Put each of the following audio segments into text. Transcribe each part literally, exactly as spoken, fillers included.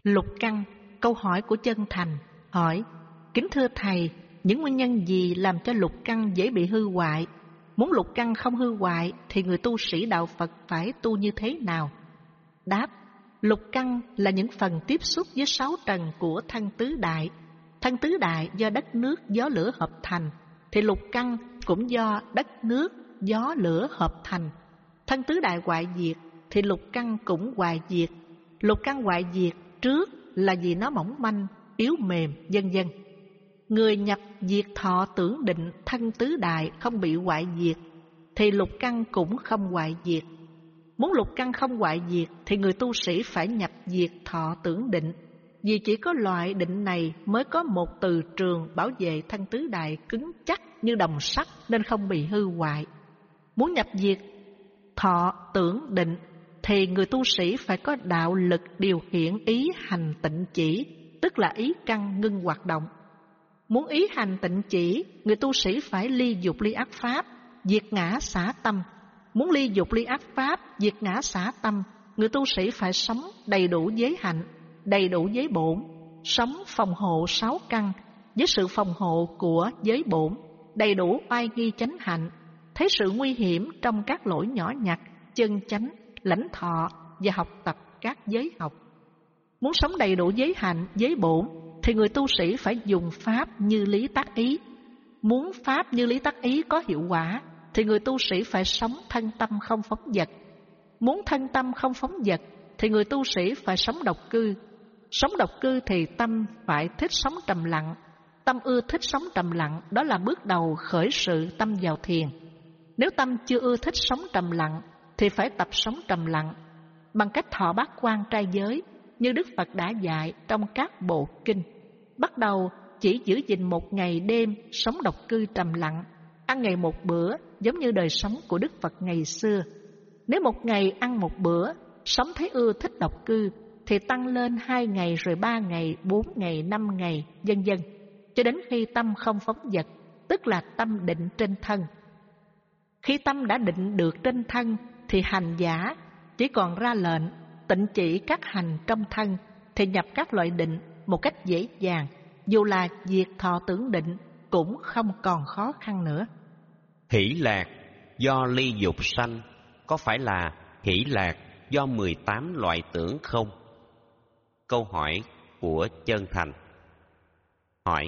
Lục căn, câu hỏi của Chân Thành hỏi: kính thưa Thầy, những nguyên nhân gì làm cho lục căn dễ bị hư hoại? Muốn lục căn không hư hoại thì người tu sĩ đạo Phật phải tu như thế nào? Đáp: lục căn là những phần tiếp xúc với sáu trần của thân tứ đại. Thân tứ đại do đất nước gió lửa hợp thành, thì lục căn cũng do đất nước gió lửa hợp thành. Thân tứ đại hoại diệt thì lục căn cũng hoại diệt. Lục căn hoại diệt trước là vì nó mỏng manh, yếu mềm, vân vân. Người nhập diệt thọ tưởng định thân tứ đại không bị hoại diệt thì lục căn cũng không hoại diệt. Muốn lục căn không hoại diệt thì người tu sĩ phải nhập diệt thọ tưởng định, vì chỉ có loại định này mới có một từ trường bảo vệ thân tứ đại cứng chắc như đồng sắt nên không bị hư hoại. Muốn nhập diệt thọ tưởng định thì người tu sĩ phải có đạo lực điều khiển ý hành tịnh chỉ, tức là ý căn ngưng hoạt động. Muốn ý hành tịnh chỉ, người tu sĩ phải ly dục ly ác pháp, diệt ngã xả tâm. Muốn ly dục ly ác pháp, diệt ngã xả tâm, người tu sĩ phải sống đầy đủ giới hạnh, đầy đủ giới bổn, sống phòng hộ sáu căn với sự phòng hộ của giới bổn, đầy đủ oai nghi chánh hạnh, thấy sự nguy hiểm trong các lỗi nhỏ nhặt, chân chánh, lãnh thọ và học tập các giới học. Muốn sống đầy đủ giới hạnh, giới bổn thì người tu sĩ phải dùng pháp như lý tác ý. Muốn pháp như lý tác ý có hiệu quả thì người tu sĩ phải sống thân tâm không phóng dật. Muốn thân tâm không phóng dật thì người tu sĩ phải sống độc cư. Sống độc cư thì tâm phải thích sống trầm lặng. Tâm ưa thích sống trầm lặng, đó là bước đầu khởi sự tâm vào thiền. Nếu tâm chưa ưa thích sống trầm lặng thì phải tập sống trầm lặng bằng cách thọ bát quan trai giới như Đức Phật đã dạy trong các bộ kinh. Bắt đầu chỉ giữ gìn một ngày đêm sống độc cư trầm lặng, ăn ngày một bữa giống như đời sống của Đức Phật ngày xưa. Nếu một ngày ăn một bữa, sống thấy ưa thích độc cư thì tăng lên hai ngày, rồi ba ngày, bốn ngày, năm ngày, vân vân, cho đến khi tâm không phóng dật, tức là tâm định trên thân. Khi tâm đã định được trên thân thì hành giả chỉ còn ra lệnh tịnh chỉ các hành trong thân thì nhập các loại định một cách dễ dàng, dù là diệt thọ tưởng định cũng không còn khó khăn nữa. Hỷ lạc do ly dục sanh có phải là hỷ lạc do mười tám loại tưởng không? Câu hỏi của Chân Thành hỏi: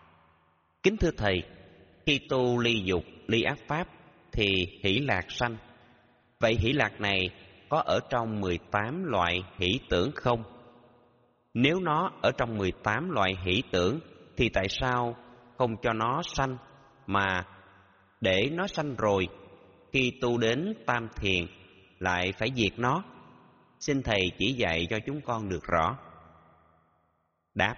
kính thưa Thầy, khi tu ly dục ly ác pháp thì hỷ lạc sanh. Vậy hỷ lạc này có ở trong mười tám loại hỷ tưởng không? Nếu nó ở trong mười tám loại hỷ tưởng thì tại sao không cho nó sanh, mà để nó sanh rồi khi tu đến tam thiền lại phải diệt nó? Xin Thầy chỉ dạy cho chúng con được rõ. Đáp: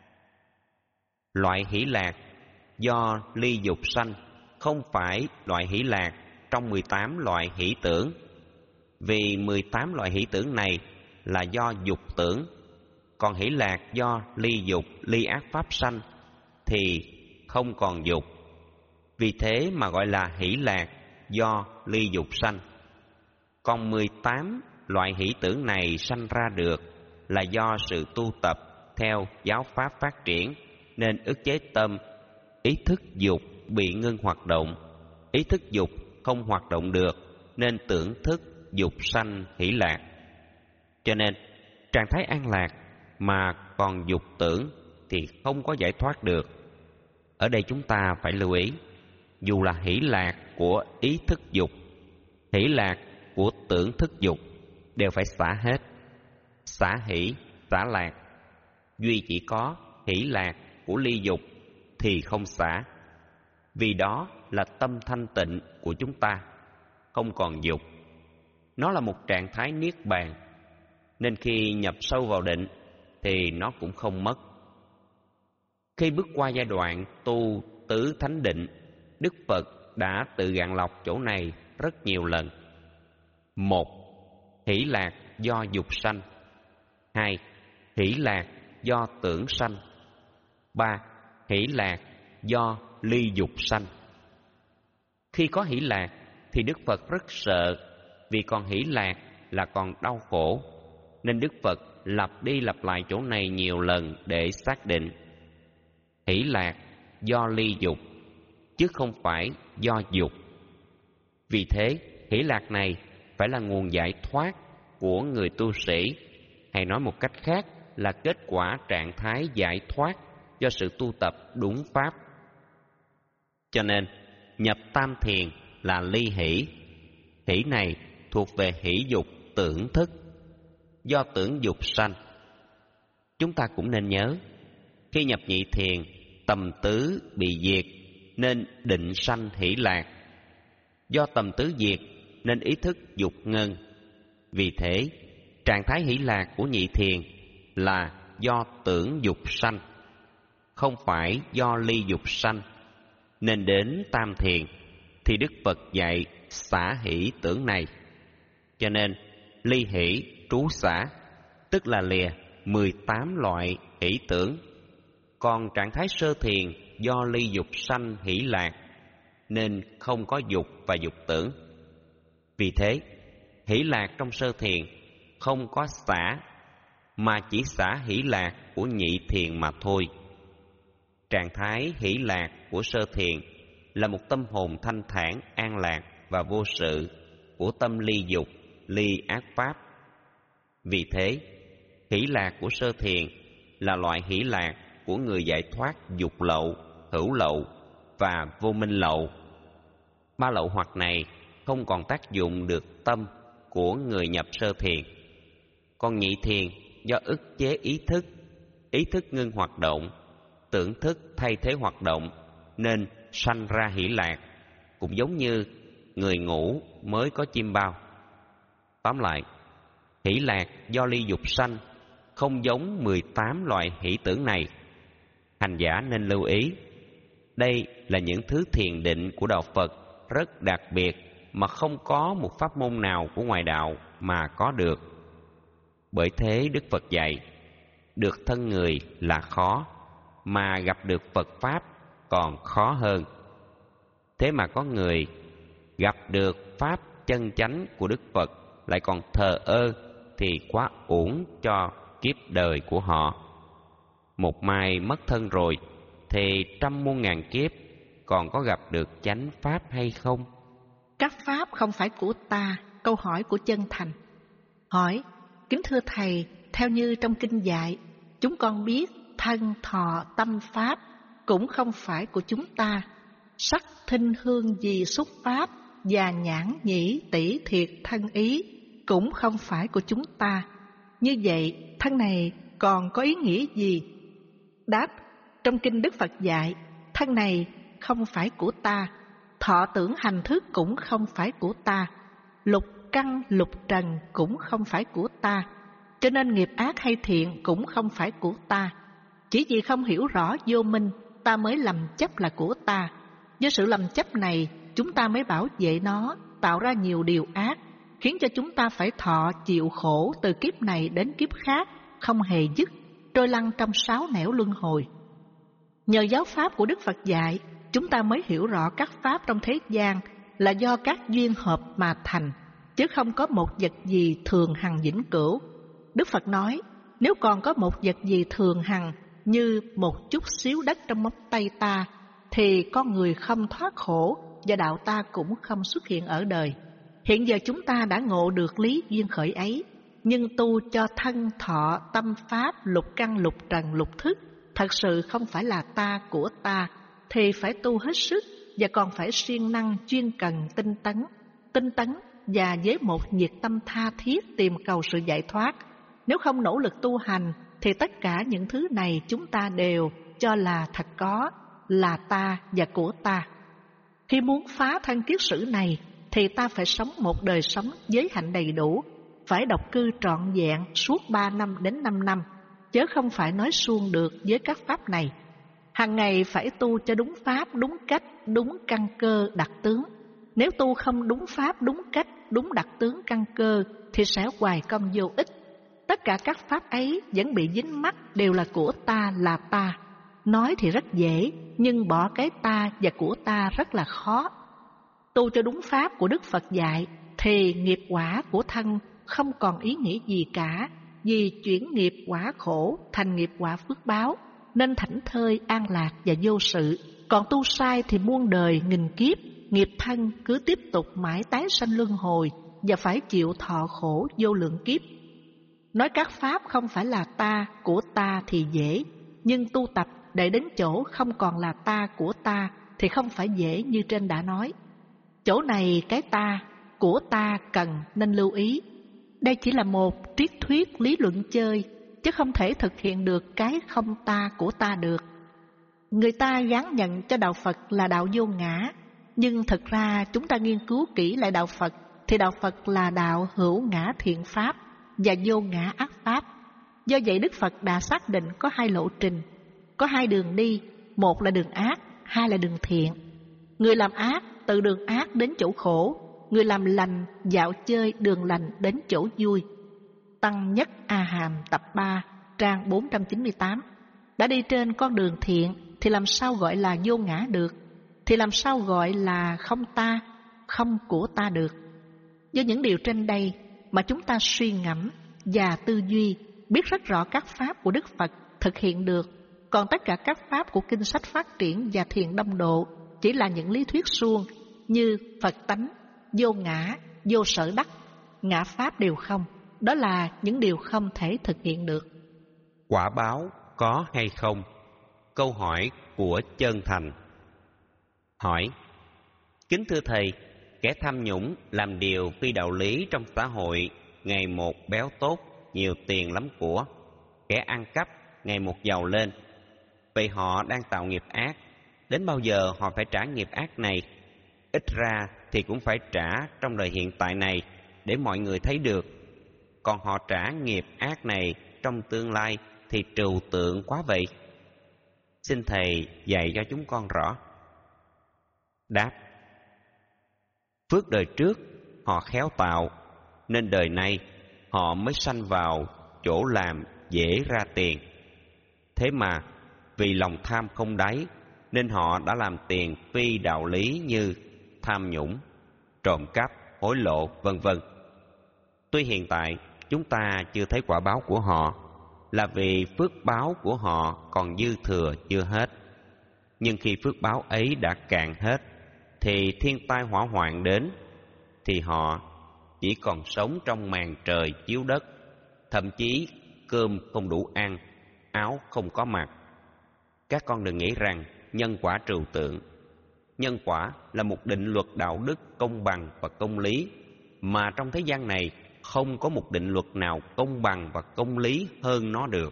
loại hỷ lạc do ly dục sanh không phải loại hỷ lạc trong mười tám loại hỷ tưởng. Vì mười tám loại hỷ tưởng này là do dục tưởng, còn hỷ lạc do ly dục ly ác pháp sanh thì không còn dục. Vì thế mà gọi là hỷ lạc do ly dục sanh. Còn mười tám loại hỷ tưởng này sanh ra được là do sự tu tập theo giáo pháp phát triển, nên ức chế tâm, ý thức dục bị ngưng hoạt động. Ý thức dục không hoạt động được nên tưởng thức dục sanh hỷ lạc. Cho nên trạng thái an lạc mà còn dục tưởng thì không có giải thoát được. Ở đây chúng ta phải lưu ý, dù là hỷ lạc của ý thức dục, hỷ lạc của tưởng thức dục đều phải xả hết. Xả hỷ, xả lạc. Duy chỉ có hỷ lạc của ly dục thì không xả. Vì đó là tâm thanh tịnh của chúng ta, không còn dục. Nó là một trạng thái niết bàn, nên khi nhập sâu vào định thì nó cũng không mất. Khi bước qua giai đoạn tu tứ thánh định, Đức Phật đã tự gạn lọc chỗ này rất nhiều lần. Một, hỷ lạc do dục sanh. Hai, hỷ lạc do tưởng sanh. Ba, hỷ lạc do ly dục sanh. Khi có hỷ lạc thì Đức Phật rất sợ, vì còn hỷ lạc là còn đau khổ, nên Đức Phật lặp đi lặp lại chỗ này nhiều lần để xác định. Hỷ lạc do ly dục, chứ không phải do dục. Vì thế, hỷ lạc này phải là nguồn giải thoát của người tu sĩ, hay nói một cách khác là kết quả trạng thái giải thoát do sự tu tập đúng pháp. Cho nên, nhập tam thiền là ly hỷ. Hỷ này thuộc về hỷ dục tưởng thức, do tưởng dục sanh. Chúng ta cũng nên nhớ, khi nhập nhị thiền, tầm tứ bị diệt nên định sanh hỷ lạc. Do tầm tứ diệt nên ý thức dục ngưng. Vì thế, trạng thái hỷ lạc của nhị thiền là do tưởng dục sanh, không phải do ly dục sanh. Nên đến tam thiền thì Đức Phật dạy xả hỷ tưởng này. Cho nên ly hỷ trú xả, tức là lìa mười tám loại hỷ tưởng. Còn trạng thái sơ thiền do ly dục sanh hỷ lạc, nên không có dục và dục tưởng. Vì thế, hỷ lạc trong sơ thiền không có xả, mà chỉ xả hỷ lạc của nhị thiền mà thôi. Trạng thái hỷ lạc của sơ thiền là một tâm hồn thanh thản, an lạc và vô sự của tâm ly dục, ly ác pháp. Vì thế, hỷ lạc của sơ thiền là loại hỷ lạc của người giải thoát dục lậu, hữu lậu và vô minh lậu. Ba lậu hoặc này không còn tác dụng được tâm của người nhập sơ thiền. Còn nhị thiền do ức chế ý thức, ý thức ngưng hoạt động, tưởng thức thay thế hoạt động, nên sanh ra hỷ lạc, cũng giống như người ngủ mới có chim bao. Tóm lại, hỷ lạc do ly dục sanh, không giống mười tám loại hỷ tưởng này. Hành giả nên lưu ý, đây là những thứ thiền định của đạo Phật rất đặc biệt mà không có một pháp môn nào của ngoại đạo mà có được. Bởi thế Đức Phật dạy, được thân người là khó, mà gặp được Phật Pháp còn khó hơn. Thế mà có người gặp được Pháp chân chánh của Đức Phật lại còn thờ ơ, thì quá uổng cho kiếp đời của họ. Một mai mất thân rồi, thì trăm muôn ngàn kiếp còn có gặp được chánh Pháp hay không? Các Pháp không phải của ta. Câu hỏi của Chân Thành. Hỏi, kính thưa Thầy, theo như trong kinh dạy, chúng con biết thân, thọ, tâm Pháp cũng không phải của chúng ta. Sắc, thinh, hương, gì, xúc Pháp và nhãn, nhĩ, tỷ, thiệt, thân, ý cũng không phải của chúng ta. Như vậy, thân này còn có ý nghĩa gì? Đáp, trong kinh Đức Phật dạy, thân này không phải của ta, thọ tưởng hành thức cũng không phải của ta, lục căn lục trần cũng không phải của ta, cho nên nghiệp ác hay thiện cũng không phải của ta. Chỉ vì không hiểu rõ vô minh, ta mới lầm chấp là của ta. Do sự lầm chấp này, chúng ta mới bảo vệ nó, tạo ra nhiều điều ác, khiến cho chúng ta phải thọ chịu khổ từ kiếp này đến kiếp khác, không hề dứt, trôi lăn trong sáu nẻo luân hồi. Nhờ giáo pháp của Đức Phật dạy, chúng ta mới hiểu rõ các pháp trong thế gian là do các duyên hợp mà thành, chứ không có một vật gì thường hằng vĩnh cửu. Đức Phật nói, nếu còn có một vật gì thường hằng như một chút xíu đất trong móng tay ta, thì con người không thoát khổ và đạo ta cũng không xuất hiện ở đời. Hiện giờ chúng ta đã ngộ được lý duyên khởi ấy, nhưng tu cho thân, thọ, tâm Pháp, lục căn, lục trần, lục thức thật sự không phải là ta, của ta, thì phải tu hết sức và còn phải siêng năng chuyên cần tinh tấn, tinh tấn và với một nhiệt tâm tha thiết tìm cầu sự giải thoát. Nếu không nỗ lực tu hành thì tất cả những thứ này chúng ta đều cho là thật có, là ta và của ta. Khi muốn phá thân kiết sử này thì ta phải sống một đời sống giới hạnh đầy đủ, phải độc cư trọn vẹn suốt ba năm đến năm năm, chớ không phải nói suông được với các pháp này. Hàng ngày phải tu cho đúng pháp, đúng cách, đúng căn cơ, đặc tướng. Nếu tu không đúng pháp, đúng cách, đúng đặc tướng, căn cơ thì sẽ hoài công vô ích. Tất cả các pháp ấy vẫn bị dính mắc đều là của ta, là ta. Nói thì rất dễ, nhưng bỏ cái ta và của ta rất là khó. Tu cho đúng pháp của Đức Phật dạy thì nghiệp quả của thân không còn ý nghĩa gì cả, vì chuyển nghiệp quả khổ thành nghiệp quả phước báo, nên thảnh thơi an lạc và vô sự. Còn tu sai thì muôn đời nghìn kiếp, nghiệp thân cứ tiếp tục mãi tái sanh luân hồi và phải chịu thọ khổ vô lượng kiếp. Nói các pháp không phải là ta, của ta thì dễ, nhưng tu tập để đến chỗ không còn là ta, của ta thì không phải dễ như trên đã nói. Chỗ này cái ta, của ta cần nên lưu ý. Đây chỉ là một triết thuyết lý luận chơi, chứ không thể thực hiện được cái không ta, của ta được. Người ta gán nhận cho đạo Phật là đạo vô ngã, nhưng thực ra chúng ta nghiên cứu kỹ lại đạo Phật thì đạo Phật là đạo hữu ngã thiện pháp và vô ngã ác pháp. Do vậy Đức Phật đã xác định có hai lộ trình, có hai đường đi, một là đường ác, hai là đường thiện. Người làm ác từ đường ác đến chỗ khổ, người làm lành dạo chơi đường lành đến chỗ vui. Tăng Nhất A Hàm tập ba, trang bốn trăm chín mươi tám. Đã đi trên con đường thiện thì làm sao gọi là vô ngã được? Thì làm sao gọi là không ta, không của ta được? Do những điều trên đây mà chúng ta suy ngẫm và tư duy, biết rất rõ các pháp của Đức Phật thực hiện được. Còn tất cả các pháp của kinh sách phát triển và thiền đông độ chỉ là những lý thuyết suông như Phật tánh, vô ngã, vô sở đắc, ngã pháp đều không. Đó là những điều không thể thực hiện được. Quả báo có hay không? Câu hỏi của Chân Thành. Hỏi: kính thưa thầy, kẻ tham nhũng làm điều phi đạo lý trong xã hội ngày một béo tốt, nhiều tiền lắm của. Kẻ ăn cắp ngày một giàu lên. Vậy họ đang tạo nghiệp ác. Đến bao giờ họ phải trả nghiệp ác này? Ít ra thì cũng phải trả trong đời hiện tại này để mọi người thấy được. Còn họ trả nghiệp ác này trong tương lai thì trừu tượng quá vậy. Xin thầy dạy cho chúng con rõ. Đáp: phước đời trước họ khéo tạo, nên đời nay họ mới sanh vào chỗ làm dễ ra tiền. Thế mà vì lòng tham không đáy, nên họ đã làm tiền phi đạo lý như tham nhũng, trộm cắp, hối lộ, vân vân. Tuy hiện tại chúng ta chưa thấy quả báo của họ, là vì phước báo của họ còn dư thừa chưa hết. Nhưng khi phước báo ấy đã cạn hết, thì thiên tai hỏa hoạn đến, thì họ chỉ còn sống trong màn trời chiếu đất, thậm chí cơm không đủ ăn, áo không có mặc. Các con đừng nghĩ rằng nhân quả trừu tượng. Nhân quả là một định luật đạo đức công bằng và công lý, mà trong thế gian này không có một định luật nào công bằng và công lý hơn nó được.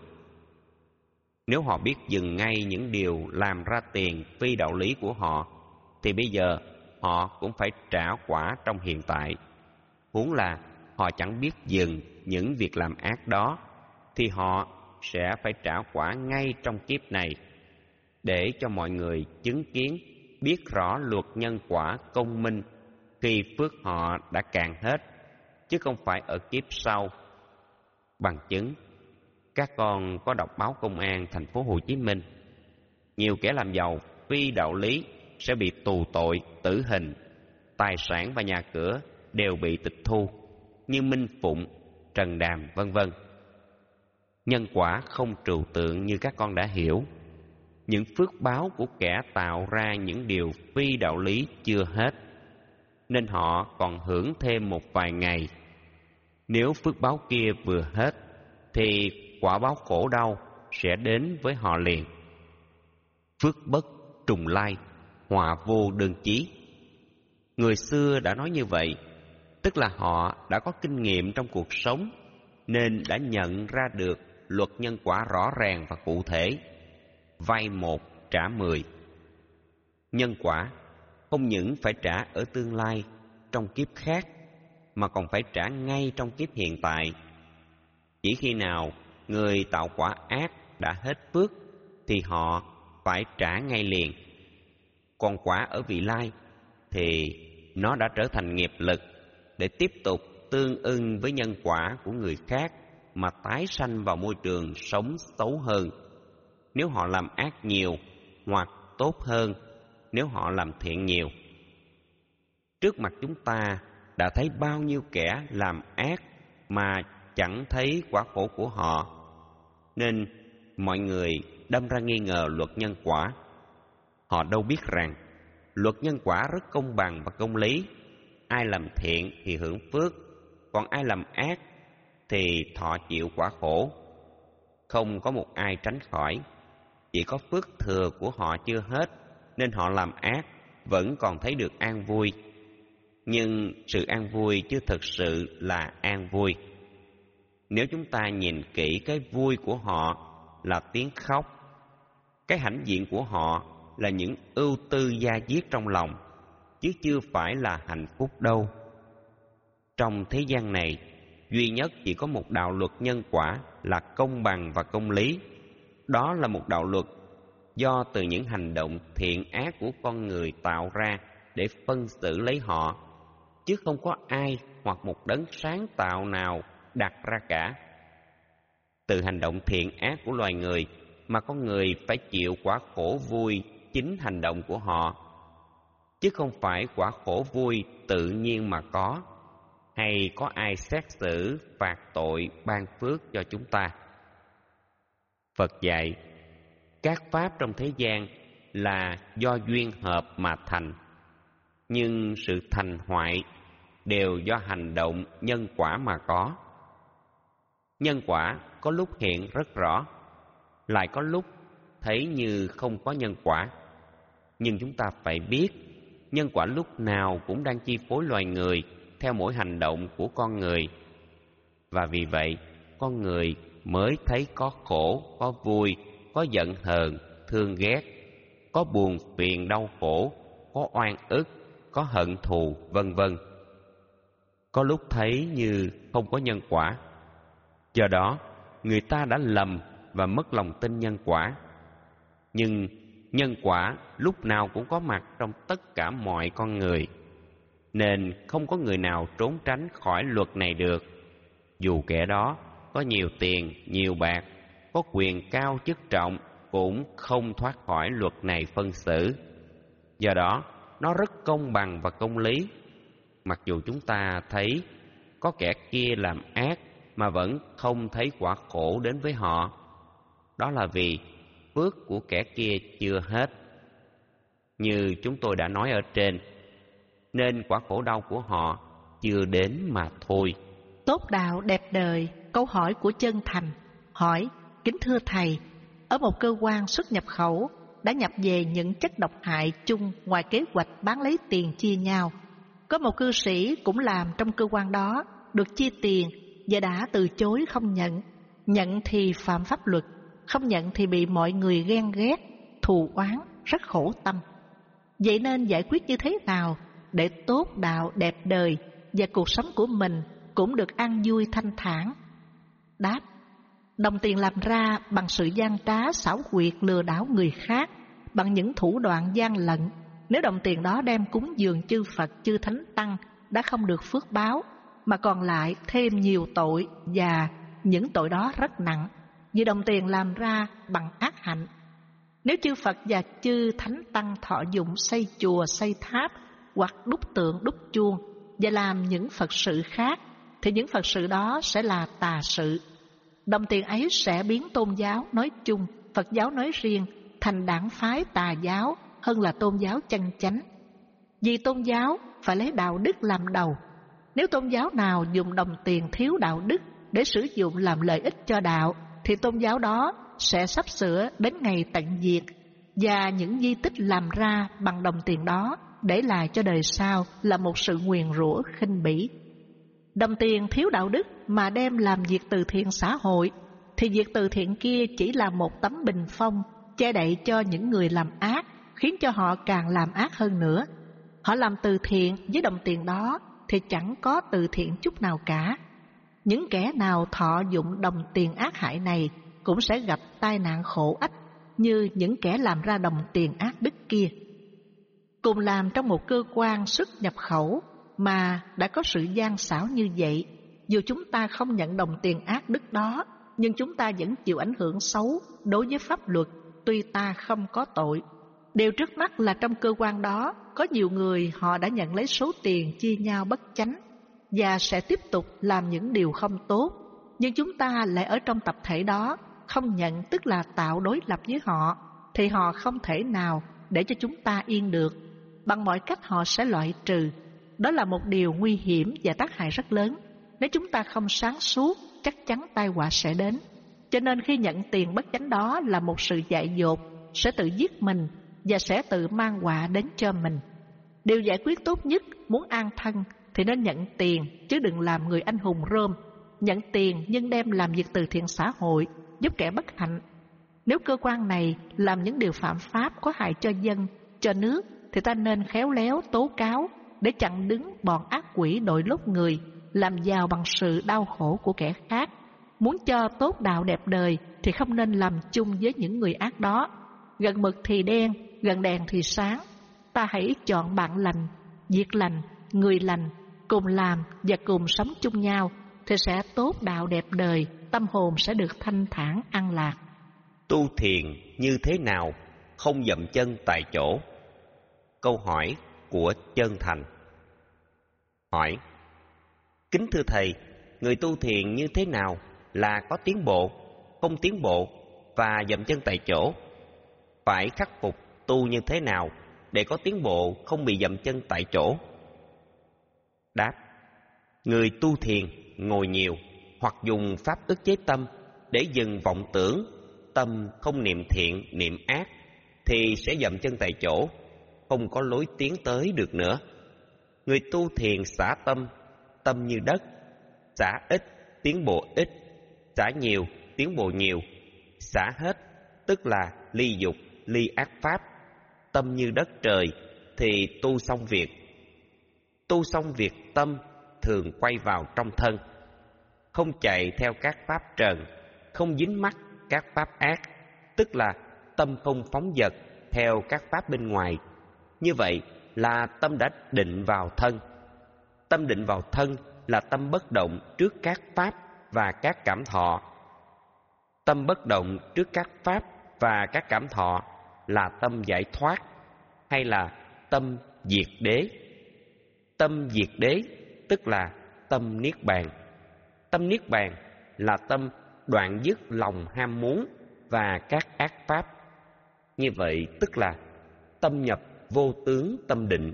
Nếu họ biết dừng ngay những điều làm ra tiền phi đạo lý của họ, thì bây giờ họ cũng phải trả quả trong hiện tại. Huống là họ chẳng biết dừng những việc làm ác đó, thì họ sẽ phải trả quả ngay trong kiếp này, để cho mọi người chứng kiến, biết rõ luật nhân quả công minh khi phước họ đã cạn hết, chứ không phải ở kiếp sau. Bằng chứng, các con có đọc báo Công an thành phố Hồ Chí Minh, nhiều kẻ làm giàu phi đạo lý sẽ bị tù tội, tử hình, tài sản và nhà cửa đều bị tịch thu, như Minh Phụng, Trần Đàm, vân vân. Nhân quả không trừu tượng như các con đã hiểu. Những phước báo của kẻ tạo ra những điều phi đạo lý chưa hết, nên họ còn hưởng thêm một vài ngày. Nếu phước báo kia vừa hết, thì quả báo khổ đau sẽ đến với họ liền. Phước bất trùng lai, họa vô đơn chí. Người xưa đã nói như vậy, tức là họ đã có kinh nghiệm trong cuộc sống, nên đã nhận ra được luật nhân quả rõ ràng và cụ thể. Vay một trả mười. Nhân quả không những phải trả ở tương lai trong kiếp khác, mà còn phải trả ngay trong kiếp hiện tại. Chỉ khi nào người tạo quả ác đã hết phước thì họ phải trả ngay liền. Còn quả ở vị lai thì nó đã trở thành nghiệp lực để tiếp tục tương ưng với nhân quả của người khác mà tái sanh vào môi trường sống xấu hơn nếu họ làm ác nhiều, hoặc tốt hơn nếu họ làm thiện nhiều. Trước mặt chúng ta đã thấy bao nhiêu kẻ làm ác mà chẳng thấy quả khổ của họ, nên mọi người đâm ra nghi ngờ luật nhân quả. Họ đâu biết rằng luật nhân quả rất công bằng và công lý. Ai làm thiện thì hưởng phước, còn ai làm ác thì thọ chịu quả khổ. Không có một ai tránh khỏi. Chỉ có phước thừa của họ chưa hết, nên họ làm ác vẫn còn thấy được an vui. Nhưng sự an vui chưa thực sự là an vui. Nếu chúng ta nhìn kỹ, cái vui của họ là tiếng khóc, cái hãnh diện của họ là những ưu tư da diết trong lòng, chứ chưa phải là hạnh phúc đâu. Trong thế gian này, duy nhất chỉ có một đạo luật nhân quả là công bằng và công lý. Đó là một đạo luật do từ những hành động thiện ác của con người tạo ra để phân xử lấy họ, chứ không có ai hoặc một đấng sáng tạo nào đặt ra cả. Từ hành động thiện ác của loài người mà con người phải chịu quả khổ vui chính hành động của họ, chứ không phải quả khổ vui tự nhiên mà có, hay có ai xét xử phạt tội ban phước cho chúng ta. Phật dạy, các pháp trong thế gian là do duyên hợp mà thành, nhưng sự thành hoại đều do hành động nhân quả mà có. Nhân quả có lúc hiện rất rõ, lại có lúc thấy như không có nhân quả. Nhưng chúng ta phải biết, nhân quả lúc nào cũng đang chi phối loài người theo mỗi hành động của con người. Và vì vậy, con người mới thấy có khổ, có vui, có giận hờn, thương ghét, có buồn phiền đau khổ, có oan ức, có hận thù, vân vân. Có lúc thấy như không có nhân quả. Do đó, người ta đã lầm và mất lòng tin nhân quả. Nhưng nhân quả lúc nào cũng có mặt trong tất cả mọi con người, nên không có người nào trốn tránh khỏi luật này được. Dù kẻ đó có nhiều tiền, nhiều bạc, có quyền cao chức trọng, cũng không thoát khỏi luật này phân xử. Do đó, nó rất công bằng và công lý. Mặc dù chúng ta thấy có kẻ kia làm ác mà vẫn không thấy quả khổ đến với họ, đó là vì phước của kẻ kia chưa hết. Như chúng tôi đã nói ở trên, nên quả khổ đau của họ chưa đến mà thôi. Tốt đạo đẹp đời. Câu hỏi của Chân Thành hỏi: kính thưa thầy, ở một cơ quan xuất nhập khẩu đã nhập về những chất độc hại chung ngoài kế hoạch bán lấy tiền chia nhau. Có một cư sĩ cũng làm trong cơ quan đó, được chia tiền và đã từ chối không nhận. Nhận thì phạm pháp luật, không nhận thì bị mọi người ghen ghét, thù oán, rất khổ tâm. Vậy nên giải quyết như thế nào để tốt đạo đẹp đời và cuộc sống của mình cũng được an vui thanh thản? Đáp: đồng tiền làm ra bằng sự gian trá xảo quyệt lừa đảo người khác, bằng những thủ đoạn gian lận. Nếu đồng tiền đó đem cúng dường chư Phật chư Thánh Tăng đã không được phước báo, mà còn lại thêm nhiều tội, và những tội đó rất nặng, vì đồng tiền làm ra bằng ác hạnh. Nếu chư Phật và chư Thánh Tăng thọ dụng xây chùa xây tháp, hoặc đúc tượng đúc chuông và làm những Phật sự khác, thì những Phật sự đó sẽ là tà sự. Đồng tiền ấy sẽ biến tôn giáo nói chung, Phật giáo nói riêng, thành đảng phái tà giáo hơn là tôn giáo chân chánh. Vì tôn giáo phải lấy đạo đức làm đầu. Nếu tôn giáo nào dùng đồng tiền thiếu đạo đức để sử dụng làm lợi ích cho đạo, thì tôn giáo đó sẽ sắp sửa đến ngày tận diệt, và những di tích làm ra bằng đồng tiền đó để lại cho đời sau là một sự nguyền rủa khinh bỉ. Đồng tiền thiếu đạo đức mà đem làm việc từ thiện xã hội, thì việc từ thiện kia chỉ là một tấm bình phong che đậy cho những người làm ác, khiến cho họ càng làm ác hơn nữa. Họ làm từ thiện với đồng tiền đó thì chẳng có từ thiện chút nào cả. Những kẻ nào thọ dụng đồng tiền ác hại này cũng sẽ gặp tai nạn khổ ách như những kẻ làm ra đồng tiền ác đức kia. Cùng làm trong một cơ quan xuất nhập khẩu mà đã có sự gian xảo như vậy, dù chúng ta không nhận đồng tiền ác đức đó, nhưng chúng ta vẫn chịu ảnh hưởng xấu đối với pháp luật, tuy ta không có tội. Điều trước mắt là trong cơ quan đó có nhiều người họ đã nhận lấy số tiền chia nhau bất chánh, và sẽ tiếp tục làm những điều không tốt. nhưng chúng ta lại ở trong tập thể đó, không nhận tức là tạo đối lập với họ, thì họ không thể nào để cho chúng ta yên được. Bằng mọi cách họ sẽ loại trừ. Đó là một điều nguy hiểm và tác hại rất lớn. Nếu chúng ta không sáng suốt, chắc chắn tai họa sẽ đến. Cho nên khi nhận tiền bất chánh đó là một sự dại dột, sẽ tự giết mình và sẽ tự mang họa đến cho mình. Điều giải quyết tốt nhất, muốn an thân thì nên nhận tiền, chứ đừng làm người anh hùng Rôm. Nhận tiền nhưng đem làm việc từ thiện xã hội, giúp kẻ bất hạnh. Nếu cơ quan này làm những điều phạm pháp có hại cho dân, cho nước, thì ta nên khéo léo tố cáo để chặn đứng bọn ác quỷ đội lốt người, làm giàu bằng sự đau khổ của kẻ khác. Muốn cho tốt đạo đẹp đời thì không nên làm chung với những người ác đó. Gần mực thì đen, gần đèn thì sáng. Ta hãy chọn bạn lành, việc lành, người lành, cùng làm và cùng sống chung nhau, thì sẽ tốt đạo đẹp đời, tâm hồn sẽ được thanh thản an lạc. Tu thiền như thế nào không dậm chân tại chỗ? Câu hỏi của Chân Thành. Hỏi: Kính thưa Thầy, người tu thiền như thế nào là có tiến bộ, không tiến bộ và dậm chân tại chỗ? Phải khắc phục tu như thế nào để có tiến bộ, không bị dậm chân tại chỗ? Đáp: Người tu thiền ngồi nhiều hoặc dùng pháp ức chế tâm để dừng vọng tưởng, tâm không niệm thiện niệm ác, thì sẽ dậm chân tại chỗ, không có lối tiến tới được nữa. Người tu thiền xả tâm, tâm như đất, xả ít tiến bộ ít, xả nhiều tiến bộ nhiều, xả hết tức là ly dục ly ác pháp, tâm như đất trời, thì tu xong việc. Tu xong việc tâm thường quay vào trong thân, không chạy theo các pháp trần, không dính mắc các pháp ác, tức là tâm không phóng dật theo các pháp bên ngoài. Như vậy là tâm đã định vào thân. Tâm định vào thân là tâm bất động trước các pháp và các cảm thọ. Tâm bất động trước các pháp và các cảm thọ là tâm giải thoát, hay là tâm diệt đế. Tâm diệt đế tức là tâm niết bàn. Tâm niết bàn là tâm đoạn dứt lòng ham muốn và các ác pháp. Như vậy tức là tâm nhập vô tướng tâm định.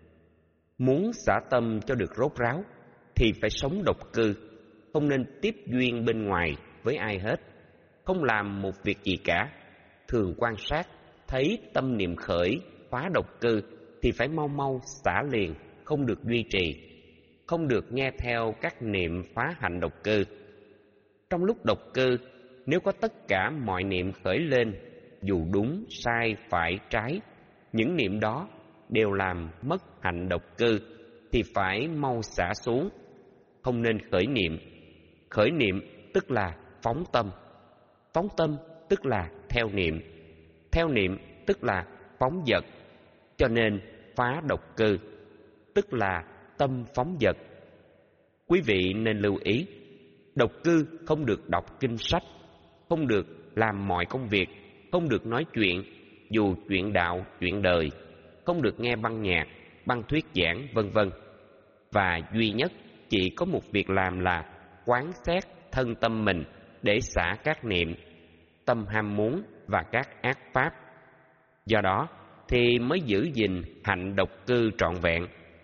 Muốn xả tâm cho được rốt ráo thì phải sống độc cư, không nên tiếp duyên bên ngoài với ai hết, không làm một việc gì cả. Thường quan sát, thấy tâm niệm khởi phá độc cư thì phải mau mau xả liền, không được duy trì, không được nghe theo các niệm phá hạnh độc cư. Trong lúc độc cư, nếu có tất cả mọi niệm khởi lên, dù đúng, sai, phải, trái, những niệm đó đều làm mất hạnh độc cư, thì phải mau xả xuống, không nên khởi niệm. Khởi niệm tức là phóng tâm, phóng tâm tức là theo niệm, theo niệm tức là phóng dật. Cho nên phá độc cư tức là tâm phóng dật. Quý vị nên lưu ý, độc cư không được đọc kinh sách, không được làm mọi công việc, không được nói chuyện, dù chuyện đạo, chuyện đời, không được nghe băng nhạc, băng thuyết giảng, vân vân. Và duy nhất chỉ có một việc làm là quán xét thân tâm mình để xả các niệm, tâm ham muốn và các ác pháp. Do đó thì mới giữ gìn hạnh độc cư trọn vẹn.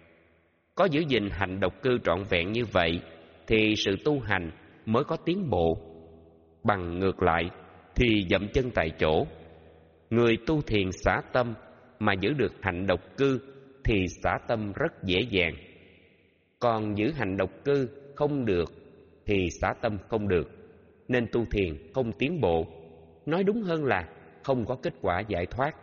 Có giữ gìn hạnh độc cư trọn vẹn như vậy thì sự tu hành mới có tiến bộ. Bằng ngược lại thì dậm chân tại chỗ. Người tu thiền xả tâm mà giữ được hạnh độc cư thì xả tâm rất dễ dàng. Còn giữ hạnh độc cư không được thì xả tâm không được, nên tu thiền không tiến bộ. Nói đúng hơn là không có kết quả giải thoát.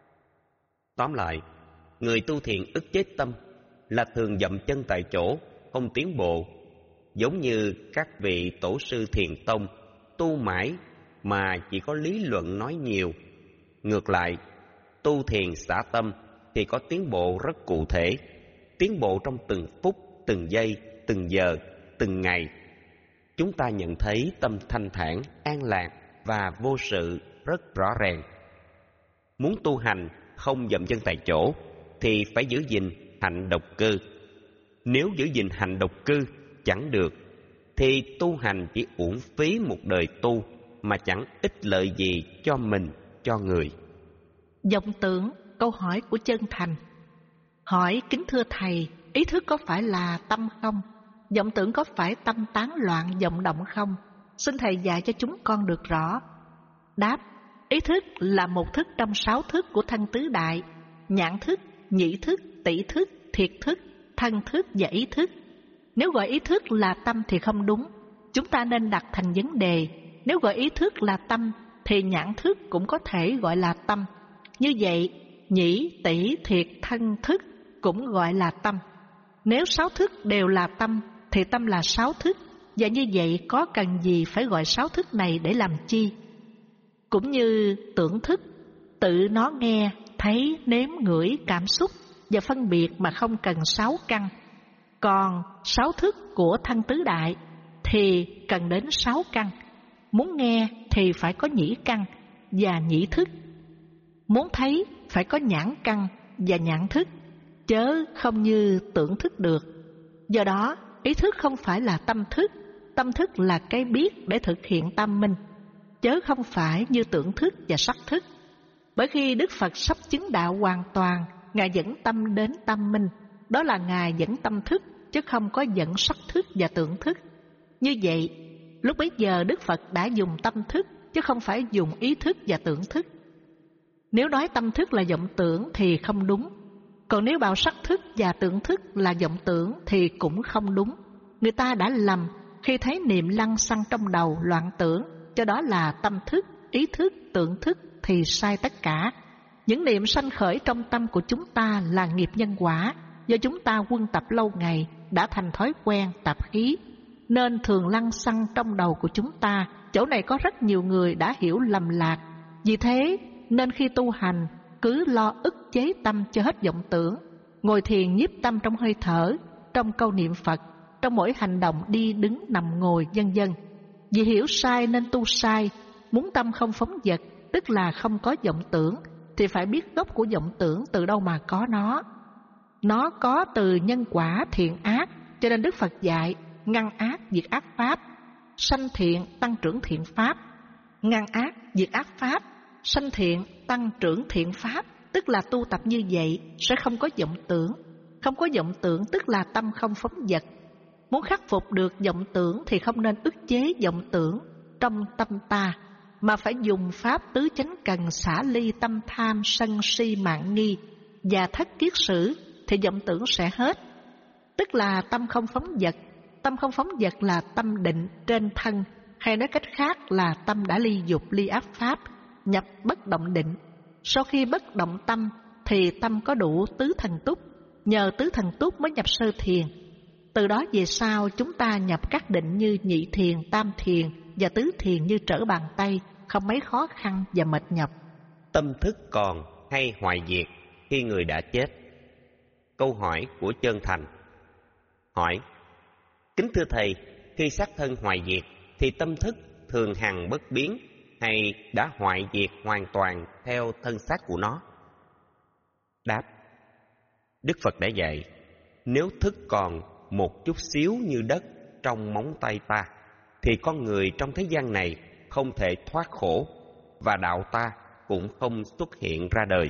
Tóm lại, người tu thiền ức chế tâm là thường dậm chân tại chỗ, không tiến bộ. Giống như các vị tổ sư thiền tông tu mãi mà chỉ có lý luận nói nhiều. Ngược lại, tu thiền xả tâm thì có tiến bộ rất cụ thể, tiến bộ trong từng phút, từng giây, từng giờ, từng ngày. Chúng ta nhận thấy tâm thanh thản, an lạc và vô sự rất rõ ràng. Muốn tu hành không dậm chân tại chỗ thì phải giữ gìn hạnh độc cư. Nếu giữ gìn hạnh độc cư chẳng được thì tu hành chỉ uổng phí một đời tu mà chẳng ích lợi gì cho mình, cho người. Vọng tưởng, câu hỏi của Chân Thành. Hỏi kính thưa Thầy, ý thức có phải là tâm không? Vọng tưởng có phải tâm tán loạn vọng động không? Xin Thầy dạy cho chúng con được rõ. Đáp, ý thức là một thức trong sáu thức của thân tứ đại: nhãn thức, nhĩ thức, tỷ thức, thiệt thức, thân thức và ý thức. Nếu gọi ý thức là tâm thì không đúng. Chúng ta nên đặt thành vấn đề, nếu gọi ý thức là tâm thì nhãn thức cũng có thể gọi là tâm. Như vậy, nhĩ, tỷ, thiệt, thân thức cũng gọi là tâm. Nếu sáu thức đều là tâm thì tâm là sáu thức, và như vậy có cần gì phải gọi sáu thức này để làm chi? Cũng như tưởng thức, tự nó nghe, thấy, nếm, ngửi, cảm xúc và phân biệt mà không cần sáu căn. Còn sáu thức của thân tứ đại thì cần đến sáu căn. Muốn nghe thì phải có nhĩ căn và nhĩ thức. Muốn thấy phải có nhãn căn và nhãn thức, chớ không như tưởng thức được. Do đó, ý thức không phải là tâm thức. Tâm thức là cái biết để thực hiện tâm minh, chớ không phải như tưởng thức và sắc thức. Bởi khi Đức Phật sắp chứng đạo hoàn toàn, Ngài dẫn tâm đến tâm minh. Đó là Ngài dẫn tâm thức, chứ không có dẫn sắc thức và tưởng thức. Như vậy, lúc bấy giờ Đức Phật đã dùng tâm thức, chứ không phải dùng ý thức và tưởng thức. Nếu nói tâm thức là vọng tưởng thì không đúng. Còn nếu bảo sắc thức và tưởng thức là vọng tưởng thì cũng không đúng. Người ta đã lầm khi thấy niệm lăng xăng trong đầu loạn tưởng, cho đó là tâm thức, ý thức, tưởng thức thì sai tất cả. Những niệm sanh khởi trong tâm của chúng ta là nghiệp nhân quả, do chúng ta quân tập lâu ngày đã thành thói quen tạp khí, nên thường lăng xăng trong đầu của chúng ta. Chỗ này có rất nhiều người đã hiểu lầm lạc. Vì thế nên khi tu hành cứ lo ức chế tâm cho hết vọng tưởng, ngồi thiền nhiếp tâm trong hơi thở, trong câu niệm Phật, trong mỗi hành động đi đứng nằm ngồi vân vân. Vì hiểu sai nên tu sai. Muốn tâm không phóng dật, tức là không có vọng tưởng, thì phải biết gốc của vọng tưởng từ đâu mà có nó. Nó có từ nhân quả thiện ác, cho nên Đức Phật dạy ngăn ác diệt ác pháp, sanh thiện tăng trưởng thiện pháp. Ngăn ác diệt ác pháp, sanh thiện tăng trưởng thiện pháp, tức là tu tập như vậy sẽ không có vọng tưởng. Không có vọng tưởng tức là tâm không phóng dật. Muốn khắc phục được vọng tưởng thì không nên ức chế vọng tưởng trong tâm ta, mà phải dùng pháp tứ chánh cần xả ly tâm tham sân si mạn nghi và thất kiết sử, thì vọng tưởng sẽ hết. Tức là tâm không phóng dật. Tâm không phóng dật là tâm định trên thân, hay nói cách khác là tâm đã ly dục ly ác pháp, nhập bất động định. Sau khi bất động tâm thì tâm có đủ tứ thần túc, nhờ tứ thần túc mới nhập sơ thiền. Từ đó về sau chúng ta nhập các định như nhị thiền, tam thiền và tứ thiền như trở bàn tay, không mấy khó khăn và mệt nhọc. Tâm thức còn hay hoại diệt khi người đã chết? Câu hỏi của Chân Thành. Hỏi: kính thưa Thầy, khi xác thân hoại diệt thì tâm thức thường hằng bất biến hay đã hoại diệt hoàn toàn theo thân xác của nó? Đáp: Đức Phật đã dạy, nếu thức còn một chút xíu như đất trong móng tay ta, thì con người trong thế gian này không thể thoát khổ, và đạo ta cũng không xuất hiện ra đời.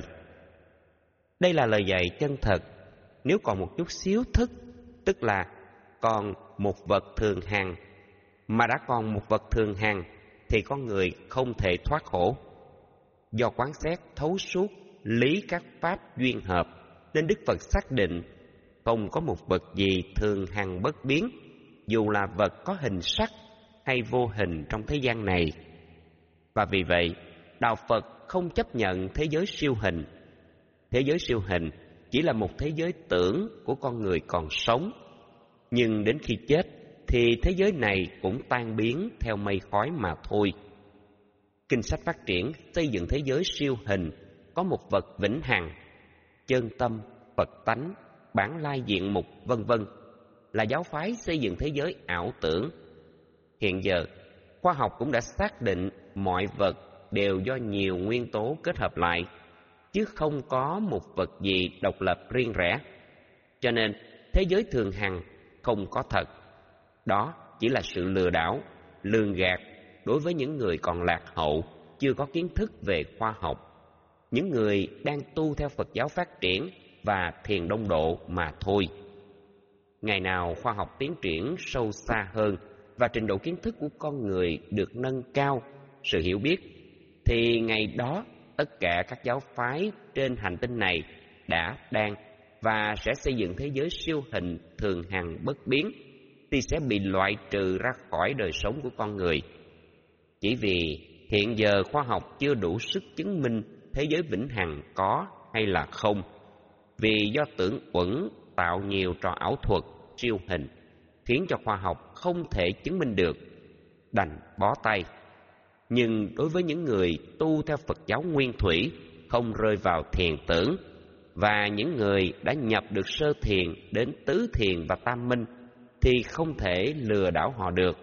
Đây là lời dạy chân thật. Nếu còn một chút xíu thức, tức là còn một vật thường hằng, mà đã còn một vật thường hằng thì con người không thể thoát khổ. Do quán xét thấu suốt lý các pháp duyên hợp, nên Đức Phật xác định không có một vật gì thường hằng bất biến, dù là vật có hình sắc hay vô hình trong thế gian này. Và vì vậy, Đạo Phật không chấp nhận thế giới siêu hình. Thế giới siêu hình chỉ là một thế giới tưởng của con người còn sống, nhưng đến khi chết thì thế giới này cũng tan biến theo mây khói mà thôi. Kinh sách phát triển xây dựng thế giới siêu hình có một vật vĩnh hằng, chân tâm, Phật tánh, bản lai diện mục, vân vân, là giáo phái xây dựng thế giới ảo tưởng. Hiện giờ, khoa học cũng đã xác định mọi vật đều do nhiều nguyên tố kết hợp lại, chứ không có một vật gì độc lập riêng rẽ. Cho nên, thế giới thường hằng không có thật. Đó chỉ chỉ là sự lừa đảo, lường gạt đối với những người còn lạc hậu, chưa có kiến thức về khoa học, những người đang tu theo Phật giáo phát triển và thiền đông độ mà thôi. Ngày nào khoa học tiến triển sâu xa hơn và trình độ kiến thức của con người được nâng cao, sự hiểu biết, thì ngày đó tất cả các giáo phái trên hành tinh này đã, đang và sẽ xây dựng thế giới siêu hình thường hằng bất biến, thì sẽ bị loại trừ ra khỏi đời sống của con người. Chỉ vì hiện giờ khoa học chưa đủ sức chứng minh thế giới vĩnh hằng có hay là không, vì do tưởng uẩn tạo nhiều trò ảo thuật siêu hình, khiến cho khoa học không thể chứng minh được, đành bó tay. Nhưng đối với những người tu theo Phật giáo nguyên thủy, không rơi vào thiền tưởng, và những người đã nhập được sơ thiền đến tứ thiền và tam minh, thì không thể lừa đảo họ được,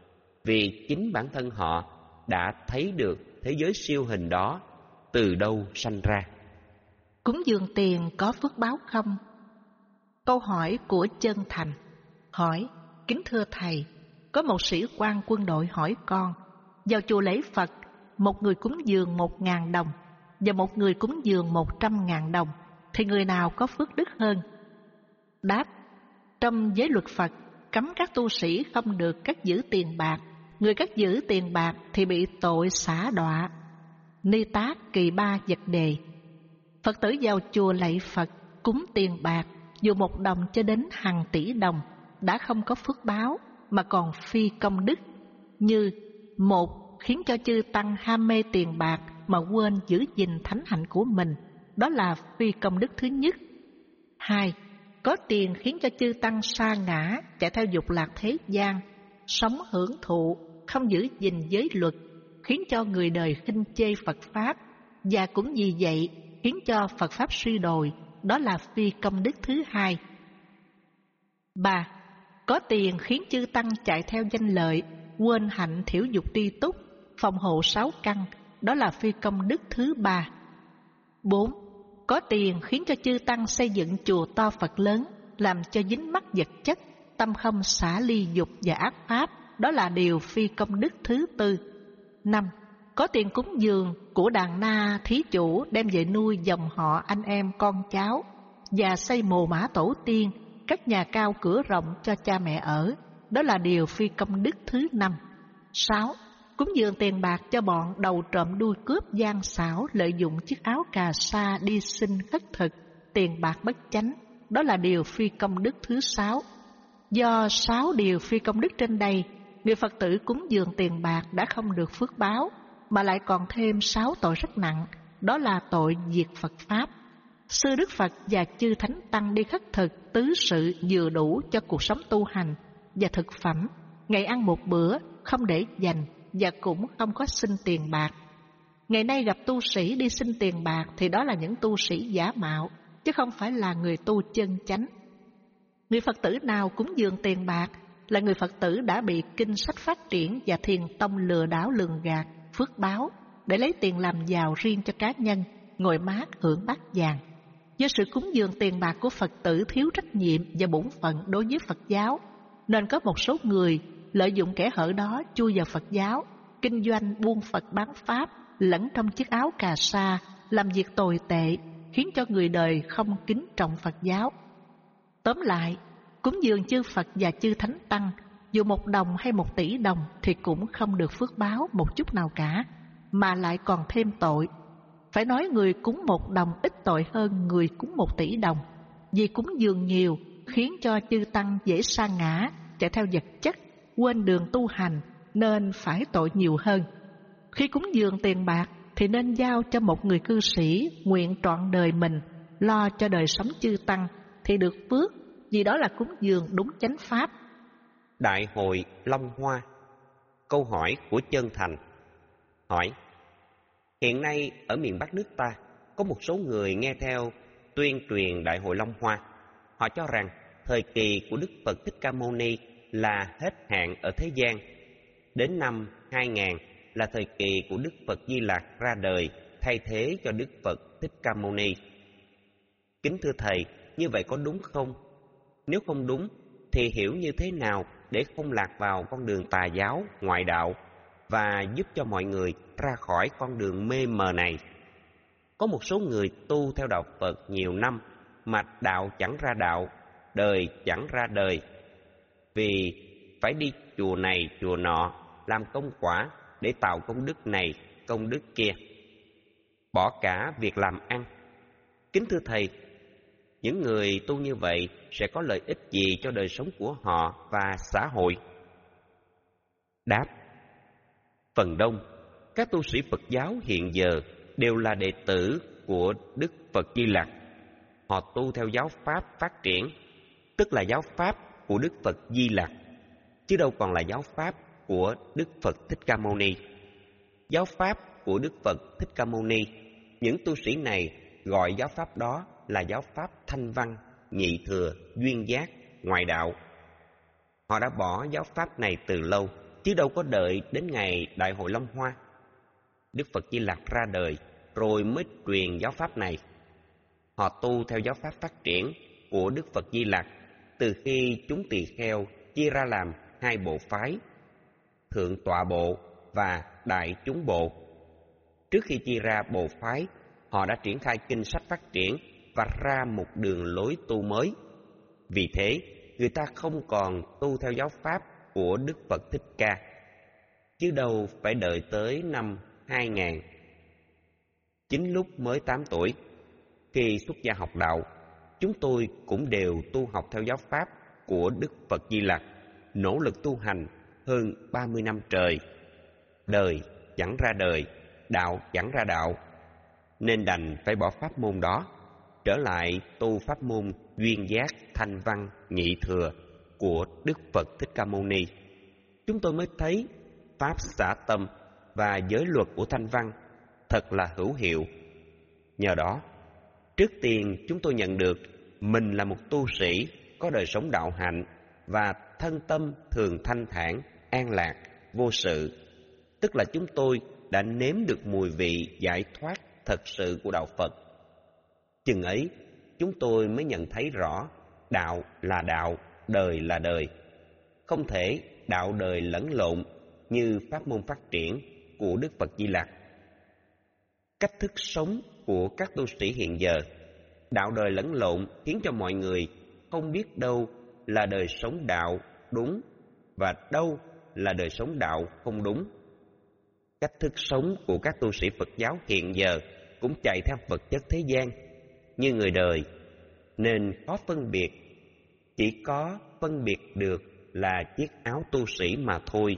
vì chính bản thân họ đã thấy được thế giới siêu hình đó từ đâu sanh ra. Cúng dường tiền có phước báo không? Câu hỏi của Chân Thành hỏi: kính thưa thầy, có một sĩ quan quân đội hỏi con, vào chùa lễ Phật, một người cúng dường một ngàn đồng và một người cúng dường một trăm ngàn đồng, thì người nào có phước đức hơn? Đáp: trong giới luật Phật cấm các tu sĩ không được cất giữ tiền bạc, người cất giữ tiền bạc thì bị tội xả đọa. Ni Tát kỳ ba vật đề. Phật tử vào chùa lạy Phật cúng tiền bạc, dù một đồng cho đến hàng tỷ đồng, đã không có phước báo mà còn phi công đức. Như một, khiến cho chư tăng ham mê tiền bạc mà quên giữ gìn thánh hạnh của mình, đó là phi công đức thứ nhất. Hai, có tiền khiến cho chư tăng sa ngã, chạy theo dục lạc thế gian, sống hưởng thụ, không giữ gìn giới luật, khiến cho người đời khinh chê Phật Pháp, và cũng vì vậy khiến cho Phật Pháp suy đồi, đó là phi công đức thứ hai. Ba, có tiền khiến chư tăng chạy theo danh lợi, quên hạnh thiểu dục tri túc, phòng hộ sáu căn, đó là phi công đức thứ ba. Bốn, có tiền khiến cho chư tăng xây dựng chùa to Phật lớn, làm cho dính mắc vật chất, tâm không xả ly dục và ác pháp, đó là điều phi công đức thứ tư. Năm, có tiền cúng dường của đàn na thí chủ đem về nuôi dòng họ anh em con cháu, và xây mồ mã tổ tiên, các nhà cao cửa rộng cho cha mẹ ở, đó là điều phi công đức thứ năm. Sáu, cúng dường tiền bạc cho bọn đầu trộm đuôi cướp gian xảo, lợi dụng chiếc áo cà sa đi xin khất thực, tiền bạc bất chánh, đó là điều phi công đức thứ sáu. Do sáu điều phi công đức trên đây, người Phật tử cúng dường tiền bạc đã không được phước báo, mà lại còn thêm sáu tội rất nặng, đó là tội diệt Phật Pháp. Sư Đức Phật và chư Thánh Tăng đi khất thực tứ sự vừa đủ cho cuộc sống tu hành, và thực phẩm, ngày ăn một bữa, không để dành, và cũng không có xin tiền bạc. Ngày nay gặp tu sĩ đi xin tiền bạc thì đó là những tu sĩ giả mạo, chứ không phải là người tu chân chánh. Người Phật tử nào cúng dường tiền bạc là người Phật tử đã bị kinh sách phát triển và thiền tông lừa đảo lường gạt phước báo để lấy tiền làm giàu riêng cho cá nhân, ngồi mát hưởng bát vàng. Do sự cúng dường tiền bạc của Phật tử thiếu trách nhiệm và bổn phận đối với Phật giáo, nên có một số người lợi dụng kẻ hở đó chui vào Phật giáo, kinh doanh buôn Phật bán Pháp, lẫn trong chiếc áo cà sa, làm việc tồi tệ, khiến cho người đời không kính trọng Phật giáo. Tóm lại, cúng dường chư Phật và chư Thánh Tăng, dù một đồng hay một tỷ đồng thì cũng không được phước báo một chút nào cả, mà lại còn thêm tội. Phải nói người cúng một đồng ít tội hơn người cúng một tỷ đồng, vì cúng dường nhiều khiến cho chư Tăng dễ sa ngã, chạy theo vật chất, quên đường tu hành, nên phải tội nhiều hơn. Khi cúng dường tiền bạc thì nên giao cho một người cư sĩ nguyện trọn đời mình lo cho đời sống chư Tăng thì được phước, vì đó là cúng dường đúng chánh pháp. Đại hội Long Hoa. Câu hỏi của Chân Thành hỏi: hiện nay ở miền Bắc nước ta có một số người nghe theo tuyên truyền Đại hội Long Hoa. Họ cho rằng thời kỳ của Đức Phật Thích Ca Mâu Ni là hết hạn ở thế gian. Đến năm hai nghìn là thời kỳ của Đức Phật Di Lặc ra đời thay thế cho Đức Phật Thích Ca Mâu Ni. Kính thưa Thầy, như vậy có đúng không? Nếu không đúng thì hiểu như thế nào để không lạc vào con đường tà giáo, ngoại đạo và giúp cho mọi người ra khỏi con đường mê mờ này. Có một số người tu theo đạo Phật nhiều năm mà đạo chẳng ra đạo, đời chẳng ra đời, vì phải đi chùa này chùa nọ làm công quả để tạo công đức này công đức kia, bỏ cả việc làm ăn. Kính thưa Thầy, những người tu như vậy sẽ có lợi ích gì cho đời sống của họ và xã hội? Đáp: phần đông các tu sĩ Phật giáo hiện giờ đều là đệ tử của Đức Phật Di Lặc. Họ tu theo giáo pháp phát triển, tức là giáo pháp của Đức Phật Di Lặc, chứ đâu còn là giáo pháp của Đức Phật Thích Ca Mâu Ni. Giáo pháp của Đức Phật Thích Ca Mâu Ni, những tu sĩ này gọi giáo pháp đó là giáo pháp thanh văn, nhị thừa, duyên giác, ngoại đạo. Họ đã bỏ giáo pháp này từ lâu, chứ đâu có đợi đến ngày Đại hội Long Hoa. Đức Phật Di Lặc ra đời rồi mới truyền giáo pháp này. Họ tu theo giáo pháp phát triển của Đức Phật Di Lặc từ khi chúng tỳ kheo chia ra làm hai bộ phái, Thượng Tọa Bộ và Đại Chúng Bộ. Trước khi chia ra bộ phái, họ đã triển khai kinh sách phát triển và ra một đường lối tu mới. Vì thế, người ta không còn tu theo giáo pháp của Đức Phật Thích Ca, chứ đâu phải đợi tới năm hai nghìn. Chính lúc mới tám tuổi, khi xuất gia học đạo, chúng tôi cũng đều tu học theo giáo pháp của Đức Phật Di Lặc, nỗ lực tu hành hơn ba mươi năm trời. Đời chẳng ra đời, đạo chẳng ra đạo, nên đành phải bỏ pháp môn đó, trở lại tu pháp môn duyên giác, thanh văn, nhị thừa của Đức Phật Thích Ca Mâu Ni. Chúng tôi mới thấy pháp xả tâm và giới luật của thanh văn thật là hữu hiệu. Nhờ đó, trước tiên chúng tôi nhận được mình là một tu sĩ có đời sống đạo hạnh và thân tâm thường thanh thản, an lạc, vô sự. Tức là chúng tôi đã nếm được mùi vị giải thoát thật sự của đạo Phật. Chừng ấy, chúng tôi mới nhận thấy rõ đạo là đạo, đời là đời. Không thể đạo đời lẫn lộn như pháp môn phát triển của Đức Phật Di Lặc. Cách thức sống của các tu sĩ hiện giờ, đạo đời lẫn lộn khiến cho mọi người không biết đâu là đời sống đạo đúng và đâu là đời sống đạo không đúng. Cách thức sống của các tu sĩ Phật giáo hiện giờ cũng chạy theo vật chất thế gian như người đời, nên khó phân biệt. Chỉ có phân biệt được là chiếc áo tu sĩ mà thôi.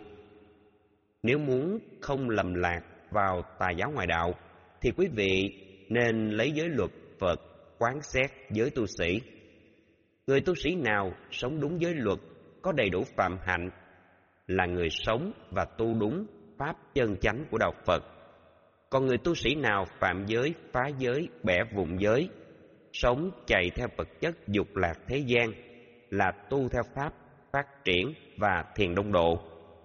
Nếu muốn không lầm lạc vào tà giáo ngoại đạo, thì quý vị nên lấy giới luật Phật quán xét giới tu sĩ. Người tu sĩ nào sống đúng giới luật, có đầy đủ phạm hạnh, là người sống và tu đúng pháp chân chánh của đạo Phật. Còn người tu sĩ nào phạm giới, phá giới, bẻ vụn giới, sống chạy theo vật chất dục lạc thế gian, là tu theo pháp phát triển và thiền đông độ.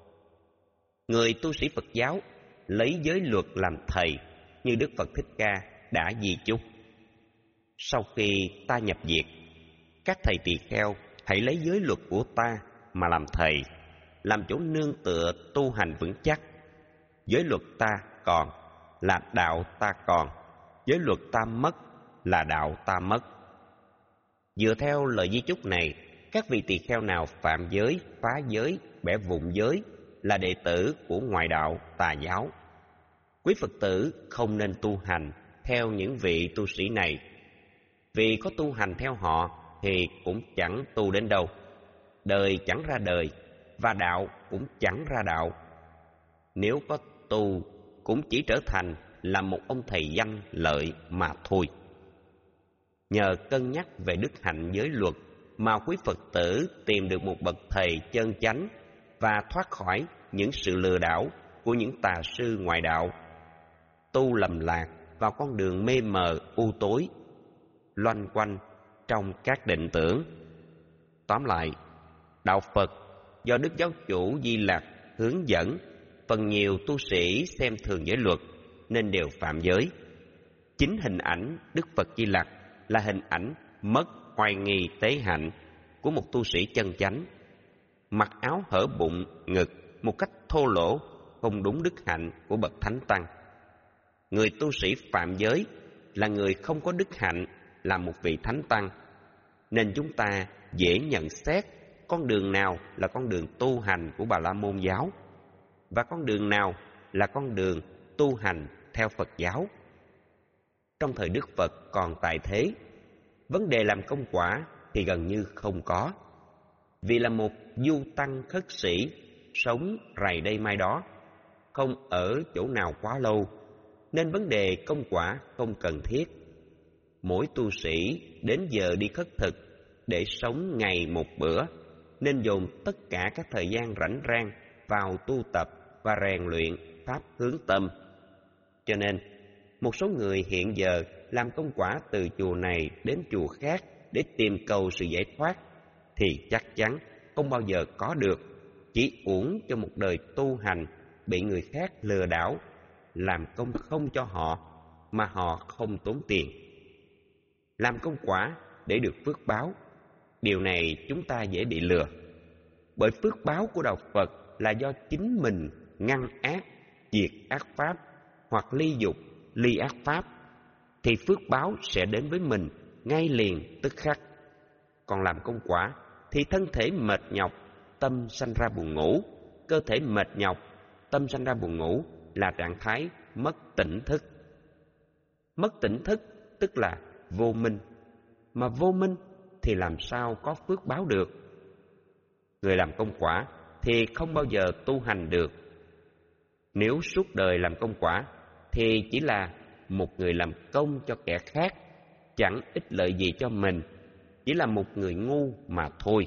Người tu sĩ Phật giáo lấy giới luật làm thầy, như Đức Phật Thích Ca đã di chúc: sau khi ta nhập diệt, các thầy tỳ kheo hãy lấy giới luật của ta mà làm thầy, làm chỗ nương tựa tu hành vững chắc. Giới luật ta còn là đạo ta còn, giới luật ta mất là đạo ta mất. Dựa theo lời di chúc này, các vị tỳ kheo nào phạm giới, phá giới, bẻ vụn giới là đệ tử của ngoại đạo tà giáo. Quý Phật tử không nên tu hành theo những vị tu sĩ này, vì có tu hành theo họ thì cũng chẳng tu đến đâu. Đời chẳng ra đời và đạo cũng chẳng ra đạo. Nếu có tu cũng chỉ trở thành là một ông thầy danh lợi mà thôi. Nhờ cân nhắc về đức hạnh giới luật mà quý Phật tử tìm được một bậc thầy chân chánh và thoát khỏi những sự lừa đảo của những tà sư ngoại đạo, tu lầm lạc vào con đường mê mờ u tối, loanh quanh trong các định tưởng. Tóm lại, đạo Phật do Đức Giáo Chủ Di Lặc hướng dẫn, phần nhiều tu sĩ xem thường giới luật nên đều phạm giới. Chính hình ảnh Đức Phật Di Lặc là hình ảnh mất oai nghi tế hạnh, của một tu sĩ chân chánh. Mặc áo hở bụng, ngực một cách thô lỗ không đúng đức hạnh của bậc thánh tăng. Người tu sĩ phạm giới là người không có đức hạnh là một vị thánh tăng, nên chúng ta dễ nhận xét con đường nào là con đường tu hành của Bà La Môn giáo và con đường nào là con đường tu hành theo Phật giáo. Trong thời Đức Phật còn tại thế, vấn đề làm công quả thì gần như không có. Vì là một du tăng khất sĩ sống rày đây mai đó, không ở chỗ nào quá lâu, nên vấn đề công quả không cần thiết. Mỗi tu sĩ đến giờ đi khất thực để sống ngày một bữa, nên dồn tất cả các thời gian rảnh rang vào tu tập và rèn luyện pháp hướng tâm. Cho nên, một số người hiện giờ làm công quả từ chùa này đến chùa khác để tìm cầu sự giải thoát, thì chắc chắn không bao giờ có được, chỉ uổng cho một đời tu hành bị người khác lừa đảo, làm công không cho họ mà họ không tốn tiền. Làm công quả để được phước báo, điều này chúng ta dễ bị lừa. Bởi phước báo của đạo Phật là do chính mình ngăn ác, diệt ác pháp hoặc ly dục, ly ác pháp, thì phước báo sẽ đến với mình ngay liền tức khắc. Còn làm công quả thì thân thể mệt nhọc, tâm sanh ra buồn ngủ. Cơ thể mệt nhọc, tâm sanh ra buồn ngủ là trạng thái mất tỉnh thức. Mất tỉnh thức tức là vô minh, mà vô minh thì làm sao có phước báo được. Người làm công quả thì không bao giờ tu hành được. Nếu suốt đời làm công quả thì chỉ là một người làm công cho kẻ khác, chẳng ích lợi gì cho mình, chỉ là một người ngu mà thôi.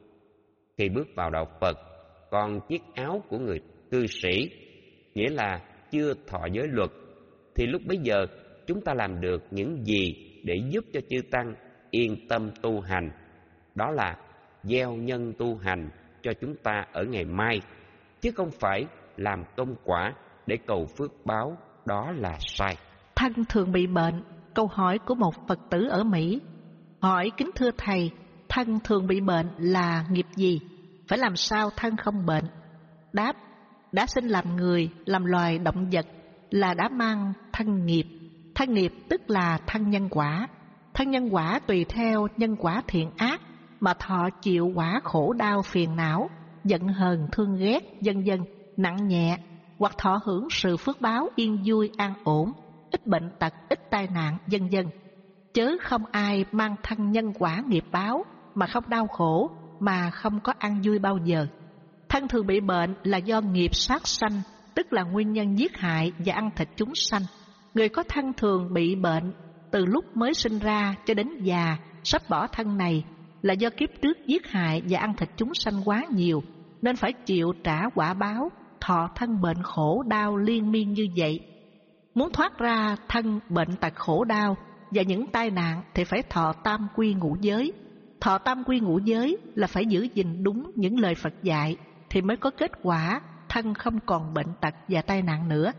Khi bước vào đạo Phật, còn chiếc áo của người cư sĩ, nghĩa là chưa thọ giới luật, thì lúc bấy giờ chúng ta làm được những gì để giúp cho chư tăng yên tâm tu hành? Đó là gieo nhân tu hành cho chúng ta ở ngày mai, chứ không phải làm công quả để cầu phước báo, đó là sai. Thân thường bị bệnh. Câu hỏi của một Phật tử ở Mỹ hỏi: kính thưa Thầy, thân thường bị bệnh là nghiệp gì? Phải làm sao thân không bệnh? Đáp: đã sinh làm người, làm loài động vật là đã mang thân nghiệp. Thân nghiệp tức là thân nhân quả. Thân nhân quả tùy theo nhân quả thiện ác mà thọ chịu quả khổ đau phiền não, giận hờn thương ghét, vân vân, nặng nhẹ, hoặc thọ hưởng sự phước báo yên vui an ổn, ít bệnh tật, ít tai nạn, vân vân. Chớ không ai mang thân nhân quả nghiệp báo mà không đau khổ, mà không có an vui bao giờ. Thân thường bị bệnh là do nghiệp sát sanh, tức là nguyên nhân giết hại và ăn thịt chúng sanh. Người có thân thường bị bệnh từ lúc mới sinh ra cho đến già, sắp bỏ thân này, là do kiếp trước giết hại và ăn thịt chúng sanh quá nhiều, nên phải chịu trả quả báo, thọ thân bệnh khổ đau liên miên như vậy. Muốn thoát ra thân bệnh tật khổ đau và những tai nạn thì phải thọ tam quy ngũ giới. Thọ tam quy ngũ giới là phải giữ gìn đúng những lời Phật dạy thì mới có kết quả thân không còn bệnh tật và tai nạn nữa.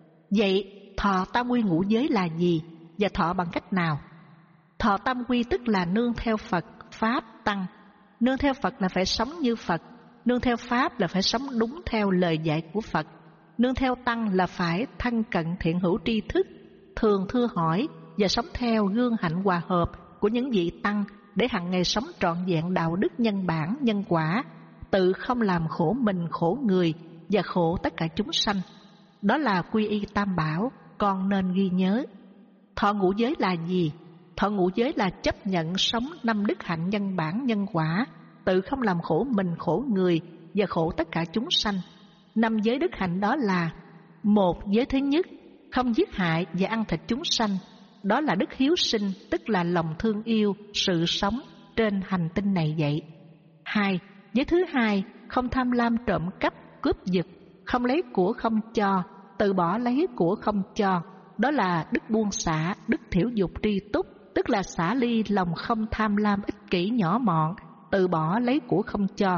Vậy thọ tam quy ngũ giới là gì và thọ bằng cách nào? Thọ tam quy tức là nương theo Phật, Pháp, Tăng. Nương theo Phật là phải sống như Phật, nương theo Pháp là phải sống đúng theo lời dạy của Phật, nương theo Tăng là phải thân cận thiện hữu tri thức, thường thưa hỏi và sống theo gương hạnh hòa hợp của những vị Tăng để hằng ngày sống trọn vẹn đạo đức nhân bản, nhân quả, tự không làm khổ mình, khổ người và khổ tất cả chúng sanh. Đó là quy y tam bảo, con nên ghi nhớ. Thọ ngũ giới là gì? Thọ ngũ giới là chấp nhận sống năm đức hạnh nhân bản, nhân quả, tự không làm khổ mình, khổ người và khổ tất cả chúng sanh. Năm giới đức hạnh đó là: một, giới thứ nhất, không giết hại và ăn thịt chúng sanh. Đó là đức hiếu sinh, tức là lòng thương yêu sự sống trên hành tinh này vậy. Hai, giới thứ hai, không tham lam trộm cắp, cướp giật, không lấy của không cho, từ bỏ lấy của không cho. Đó là đức buông xả, đức thiểu dục tri túc, tức là xả ly lòng không tham lam ích kỷ nhỏ mọn, từ bỏ lấy của không cho.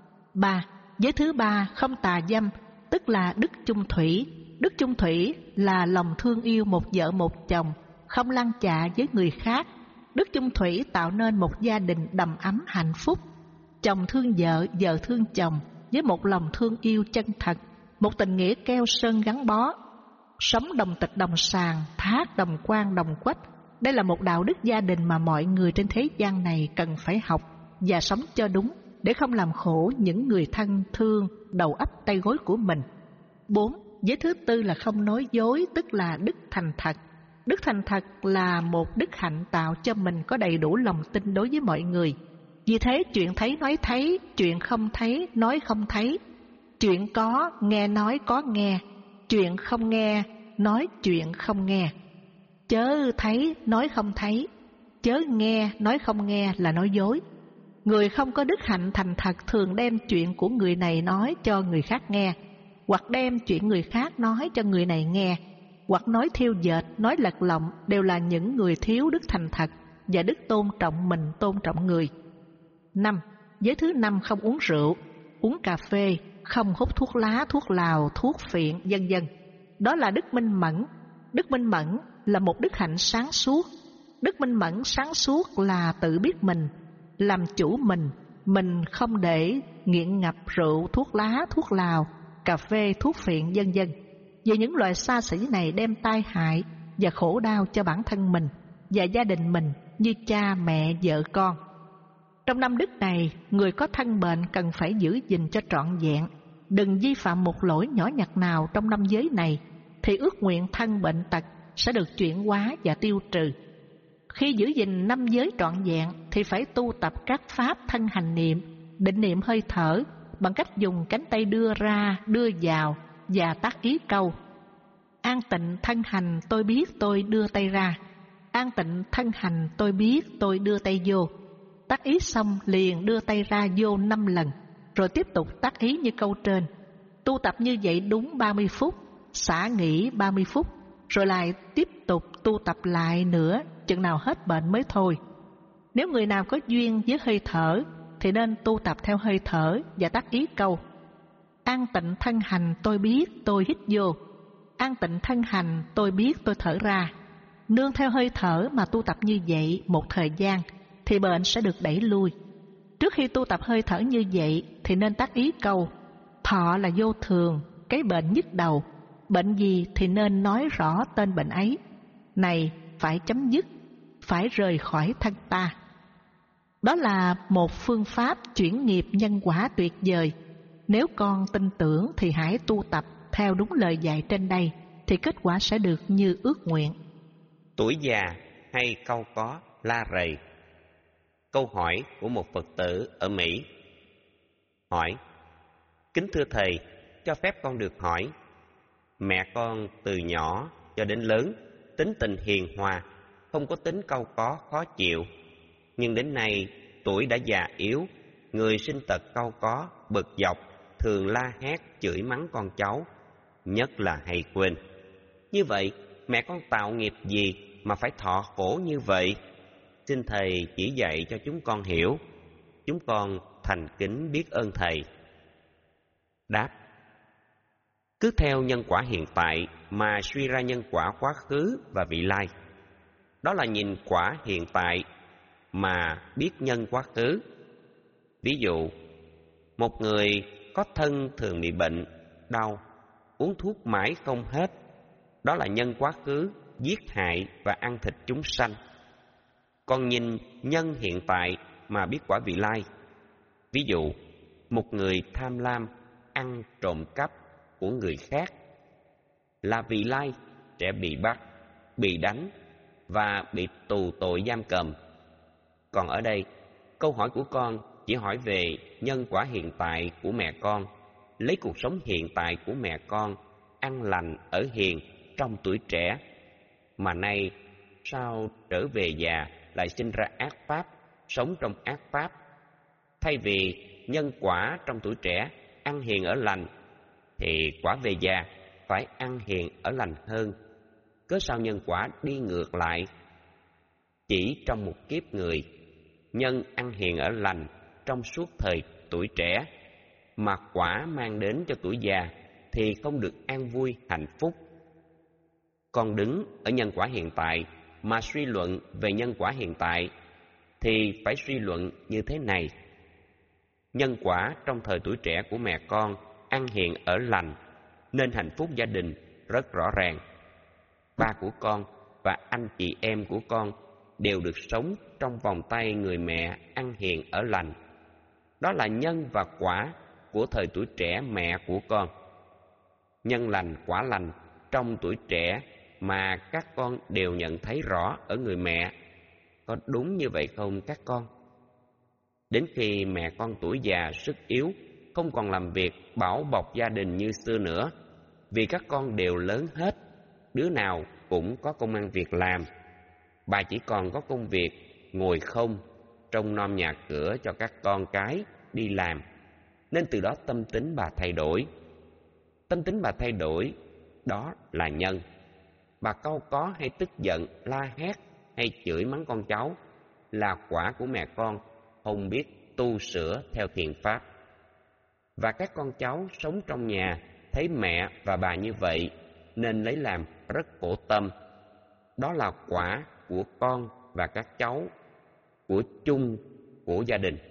Ba, giới thứ ba, không tà dâm, tức là đức chung thủy. Đức chung thủy là lòng thương yêu một vợ một chồng, không lăng chạ với người khác. Đức chung thủy tạo nên một gia đình đầm ấm hạnh phúc. Chồng thương vợ, vợ thương chồng với một lòng thương yêu chân thật, một tình nghĩa keo sơn gắn bó. Sống đồng tịch đồng sàng, thác đồng quan đồng quách. Đây là một đạo đức gia đình mà mọi người trên thế gian này cần phải học và sống cho đúng, để không làm khổ những người thân thương đầu ấp tay gối của mình. Bốn, giới thứ tư là không nói dối, tức là đức thành thật. Đức thành thật là một đức hạnh tạo cho mình có đầy đủ lòng tin đối với mọi người. Vì thế chuyện thấy nói thấy, chuyện không thấy nói không thấy, chuyện có nghe nói có nghe, chuyện không nghe nói chuyện không nghe. Chớ thấy nói không thấy, chớ nghe nói không nghe là nói dối. Người không có đức hạnh thành thật thường đem chuyện của người này nói cho người khác nghe, hoặc đem chuyện người khác nói cho người này nghe, hoặc nói thiêu dệt, nói lật lọng, đều là những người thiếu đức thành thật và đức tôn trọng mình, tôn trọng người. Năm, giới thứ năm không uống rượu, uống cà phê, không hút thuốc lá, thuốc lào, thuốc phiện, vân vân. Đó là đức minh mẫn. Đức minh mẫn là một đức hạnh sáng suốt. Đức minh mẫn sáng suốt là tự biết mình, làm chủ mình, mình không để nghiện ngập rượu, thuốc lá, thuốc lào, cà phê, thuốc phiện, vân vân. Vì những loại xa xỉ này đem tai hại và khổ đau cho bản thân mình và gia đình mình như cha, mẹ, vợ, con. Trong năm đức này, người có thân bệnh cần phải giữ gìn cho trọn vẹn, đừng vi phạm một lỗi nhỏ nhặt nào trong năm giới này, thì ước nguyện thân bệnh tật sẽ được chuyển hóa và tiêu trừ. Khi giữ gìn năm giới trọn vẹn thì phải tu tập các pháp thân hành niệm, định niệm hơi thở bằng cách dùng cánh tay đưa ra, đưa vào và tác ý câu: an tịnh thân hành tôi biết tôi đưa tay ra, an tịnh thân hành tôi biết tôi đưa tay vô. Tác ý xong liền đưa tay ra vô năm lần, rồi tiếp tục tác ý như câu trên. Tu tập như vậy đúng ba mươi phút, xả nghỉ ba mươi phút, rồi lại tiếp tục tu tập lại nữa, chừng nào hết bệnh mới thôi. Nếu người nào có duyên với hơi thở thì nên tu tập theo hơi thở và tác ý câu: an tịnh thân hành tôi biết tôi hít vô, an tịnh thân hành tôi biết tôi thở ra. Nương theo hơi thở mà tu tập như vậy một thời gian thì bệnh sẽ được đẩy lui. Trước khi tu tập hơi thở như vậy thì nên tác ý câu: thọ là vô thường, cái bệnh nhức đầu, bệnh gì thì nên nói rõ tên bệnh ấy. Này phải chấm dứt, phải rời khỏi thân ta. Đó là một phương pháp chuyển nghiệp nhân quả tuyệt vời. Nếu con tin tưởng thì hãy tu tập theo đúng lời dạy trên đây, thì kết quả sẽ được như ước nguyện. Tuổi già hay câu có la rầy. Câu hỏi của một Phật tử ở Mỹ. Hỏi: kính thưa thầy, cho phép con được hỏi, mẹ con từ nhỏ cho đến lớn tính tình hiền hòa, không có tính cau có khó chịu, nhưng đến nay tuổi đã già yếu, người sinh tật cau có, bực dọc, thường la hét chửi mắng con cháu, nhất là hay quên. Như vậy mẹ con tạo nghiệp gì mà phải thọ khổ như vậy? Xin thầy chỉ dạy cho chúng con hiểu. Chúng con thành kính biết ơn thầy. Đáp: cứ theo nhân quả hiện tại mà suy ra nhân quả quá khứ và vị lai. Đó là nhìn quả hiện tại mà biết nhân quá khứ. Ví dụ, một người có thân thường bị bệnh, đau, uống thuốc mãi không hết. Đó là nhân quá khứ giết hại và ăn thịt chúng sanh. Còn nhìn nhân hiện tại mà biết quả vị lai. Ví dụ, một người tham lam ăn trộm cắp của người khác, là vị lai sẽ bị bắt, bị đánh và bị tù tội giam cầm. Còn ở đây, câu hỏi của con chỉ hỏi về nhân quả hiện tại của mẹ con, lấy cuộc sống hiện tại của mẹ con ăn lành ở hiền trong tuổi trẻ, mà nay sao trở về già lại sinh ra ác pháp, sống trong ác pháp. Thay vì nhân quả trong tuổi trẻ ăn hiền ở lành, thì quả về già phải ăn hiền ở lành hơn. Cớ sao nhân quả đi ngược lại? Chỉ trong một kiếp người, nhân ăn hiền ở lành trong suốt thời tuổi trẻ, mà quả mang đến cho tuổi già thì không được an vui hạnh phúc. Con đứng ở nhân quả hiện tại mà suy luận về nhân quả hiện tại thì phải suy luận như thế này. Nhân quả trong thời tuổi trẻ của mẹ con ăn hiền ở lành nên hạnh phúc gia đình rất rõ ràng. Ba của con và anh chị em của con đều được sống trong vòng tay người mẹ ăn hiền ở lành. Đó là nhân và quả của thời tuổi trẻ mẹ của con. Nhân lành quả lành trong tuổi trẻ mà các con đều nhận thấy rõ ở người mẹ. Có đúng như vậy không các con? Đến khi mẹ con tuổi già sức yếu, không còn làm việc bảo bọc gia đình như xưa nữa, vì các con đều lớn hết, đứa nào cũng có công ăn việc làm. Bà chỉ còn có công việc ngồi không, trông nom nhà cửa cho các con cái đi làm, nên từ đó tâm tính bà thay đổi. Tâm tính bà thay đổi, đó là nhân. Bà cau có hay tức giận, la hét hay chửi mắng con cháu là quả của mẹ con không biết tu sửa theo thiện pháp. Và các con cháu sống trong nhà thấy mẹ và bà như vậy nên lấy làm rất khổ tâm. Đó là quả của con và các cháu, của chung của gia đình.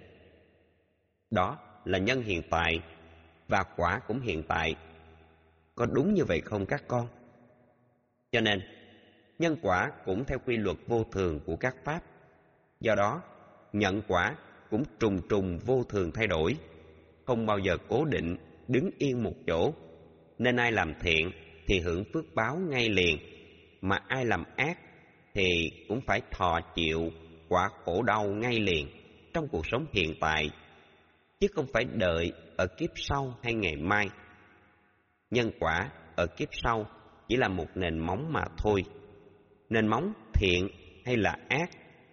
Đó là nhân hiện tại và quả cũng hiện tại. Có đúng như vậy không các con? Cho nên, nhân quả cũng theo quy luật vô thường của các pháp. Do đó, nhận quả cũng trùng trùng vô thường thay đổi, không bao giờ cố định, đứng yên một chỗ. Nên ai làm thiện thì hưởng phước báo ngay liền, mà ai làm ác thì cũng phải thọ chịu quả khổ đau ngay liền trong cuộc sống hiện tại, chứ không phải đợi ở kiếp sau hay ngày mai. Nhân quả ở kiếp sau chỉ là một nền móng mà thôi. Nền móng thiện hay là ác,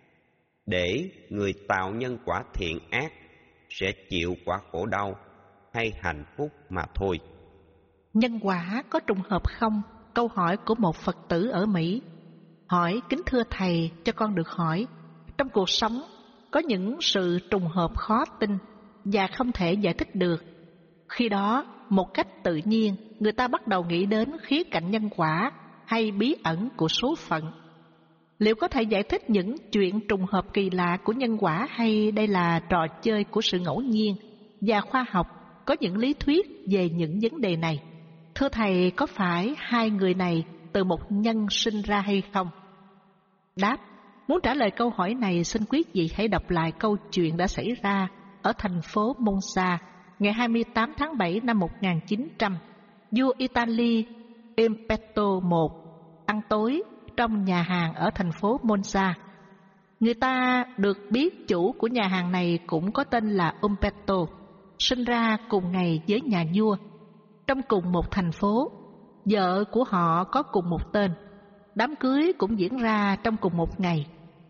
để người tạo nhân quả thiện ác sẽ chịu quả khổ đau hay hạnh phúc mà thôi. Nhân quả có trùng hợp không? Câu hỏi của một Phật tử ở Mỹ. Hỏi: kính thưa Thầy, cho con được hỏi, trong cuộc sống có những sự trùng hợp khó tin và không thể giải thích được. Khi đó, một cách tự nhiên, người ta bắt đầu nghĩ đến khía cạnh nhân quả hay bí ẩn của số phận. Liệu có thể giải thích những chuyện trùng hợp kỳ lạ của nhân quả, hay đây là trò chơi của sự ngẫu nhiên? Và khoa học có những lý thuyết về những vấn đề này. Thưa Thầy, có phải hai người này từ một nhân sinh ra hay không? Đáp: muốn trả lời câu hỏi này, xin quý vị hãy đọc lại câu chuyện đã xảy ra ở thành phố Monza ngày hai mươi tám tháng bảy năm một nghìn chín trăm. Vua Italy Umberto một ăn tối trong nhà hàng ở thành phố Monza. Người ta được biết chủ của nhà hàng này cũng có tên là Umberto, sinh ra cùng ngày với nhà vua. Trong cùng một thành phố, vợ của họ có cùng một tên. Đám cưới cũng diễn ra trong cùng một ngày.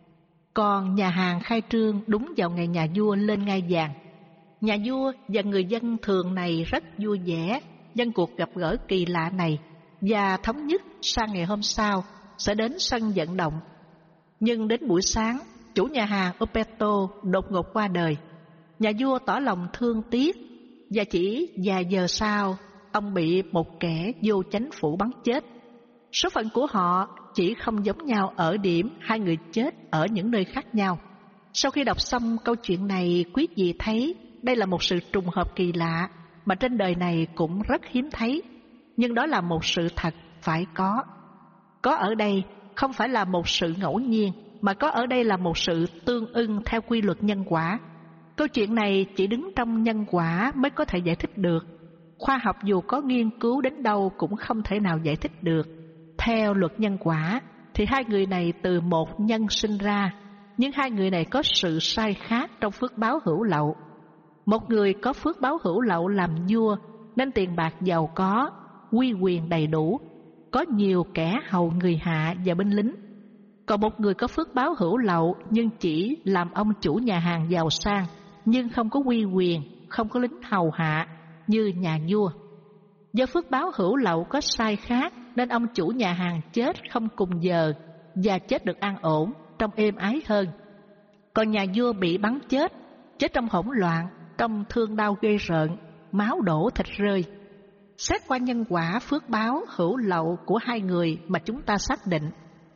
Còn nhà hàng khai trương đúng vào ngày nhà vua lên ngai vàng. Nhà vua và người dân thường này rất vui vẻ nhân cuộc gặp gỡ kỳ lạ này, và thống nhất sang ngày hôm sau sẽ đến sân vận động. Nhưng đến buổi sáng, chủ nhà hàng Umberto đột ngột qua đời. Nhà vua tỏ lòng thương tiếc, và chỉ vài giờ sau, ông bị một kẻ vô chánh phủ bắn chết. Số phận của họ chỉ không giống nhau ở điểm hai người chết ở những nơi khác nhau. Sau khi đọc xong câu chuyện này, quý vị thấy đây là một sự trùng hợp kỳ lạ mà trên đời này cũng rất hiếm thấy. Nhưng đó là một sự thật phải có. Có ở đây không phải là một sự ngẫu nhiên, mà có ở đây là một sự tương ưng theo quy luật nhân quả. Câu chuyện này chỉ đứng trong nhân quả mới có thể giải thích được. Khoa học dù có nghiên cứu đến đâu cũng không thể nào giải thích được. Theo luật nhân quả thì hai người này từ một nhân sinh ra, nhưng hai người này có sự sai khác trong phước báo hữu lậu. Một người có phước báo hữu lậu làm vua nên tiền bạc giàu có, uy quyền đầy đủ, có nhiều kẻ hầu người hạ và binh lính. Còn một người có phước báo hữu lậu nhưng chỉ làm ông chủ nhà hàng giàu sang, nhưng không có uy quyền, không có lính hầu hạ như nhà vua. Do phước báo hữu lậu có sai khác nên ông chủ nhà hàng chết không cùng giờ và chết được an ổn, trong êm ái hơn. Còn nhà vua bị bắn chết, chết trong hỗn loạn, trong thương đau ghê rợn, máu đổ thịt rơi. Xét qua nhân quả phước báo hữu lậu của hai người mà chúng ta xác định,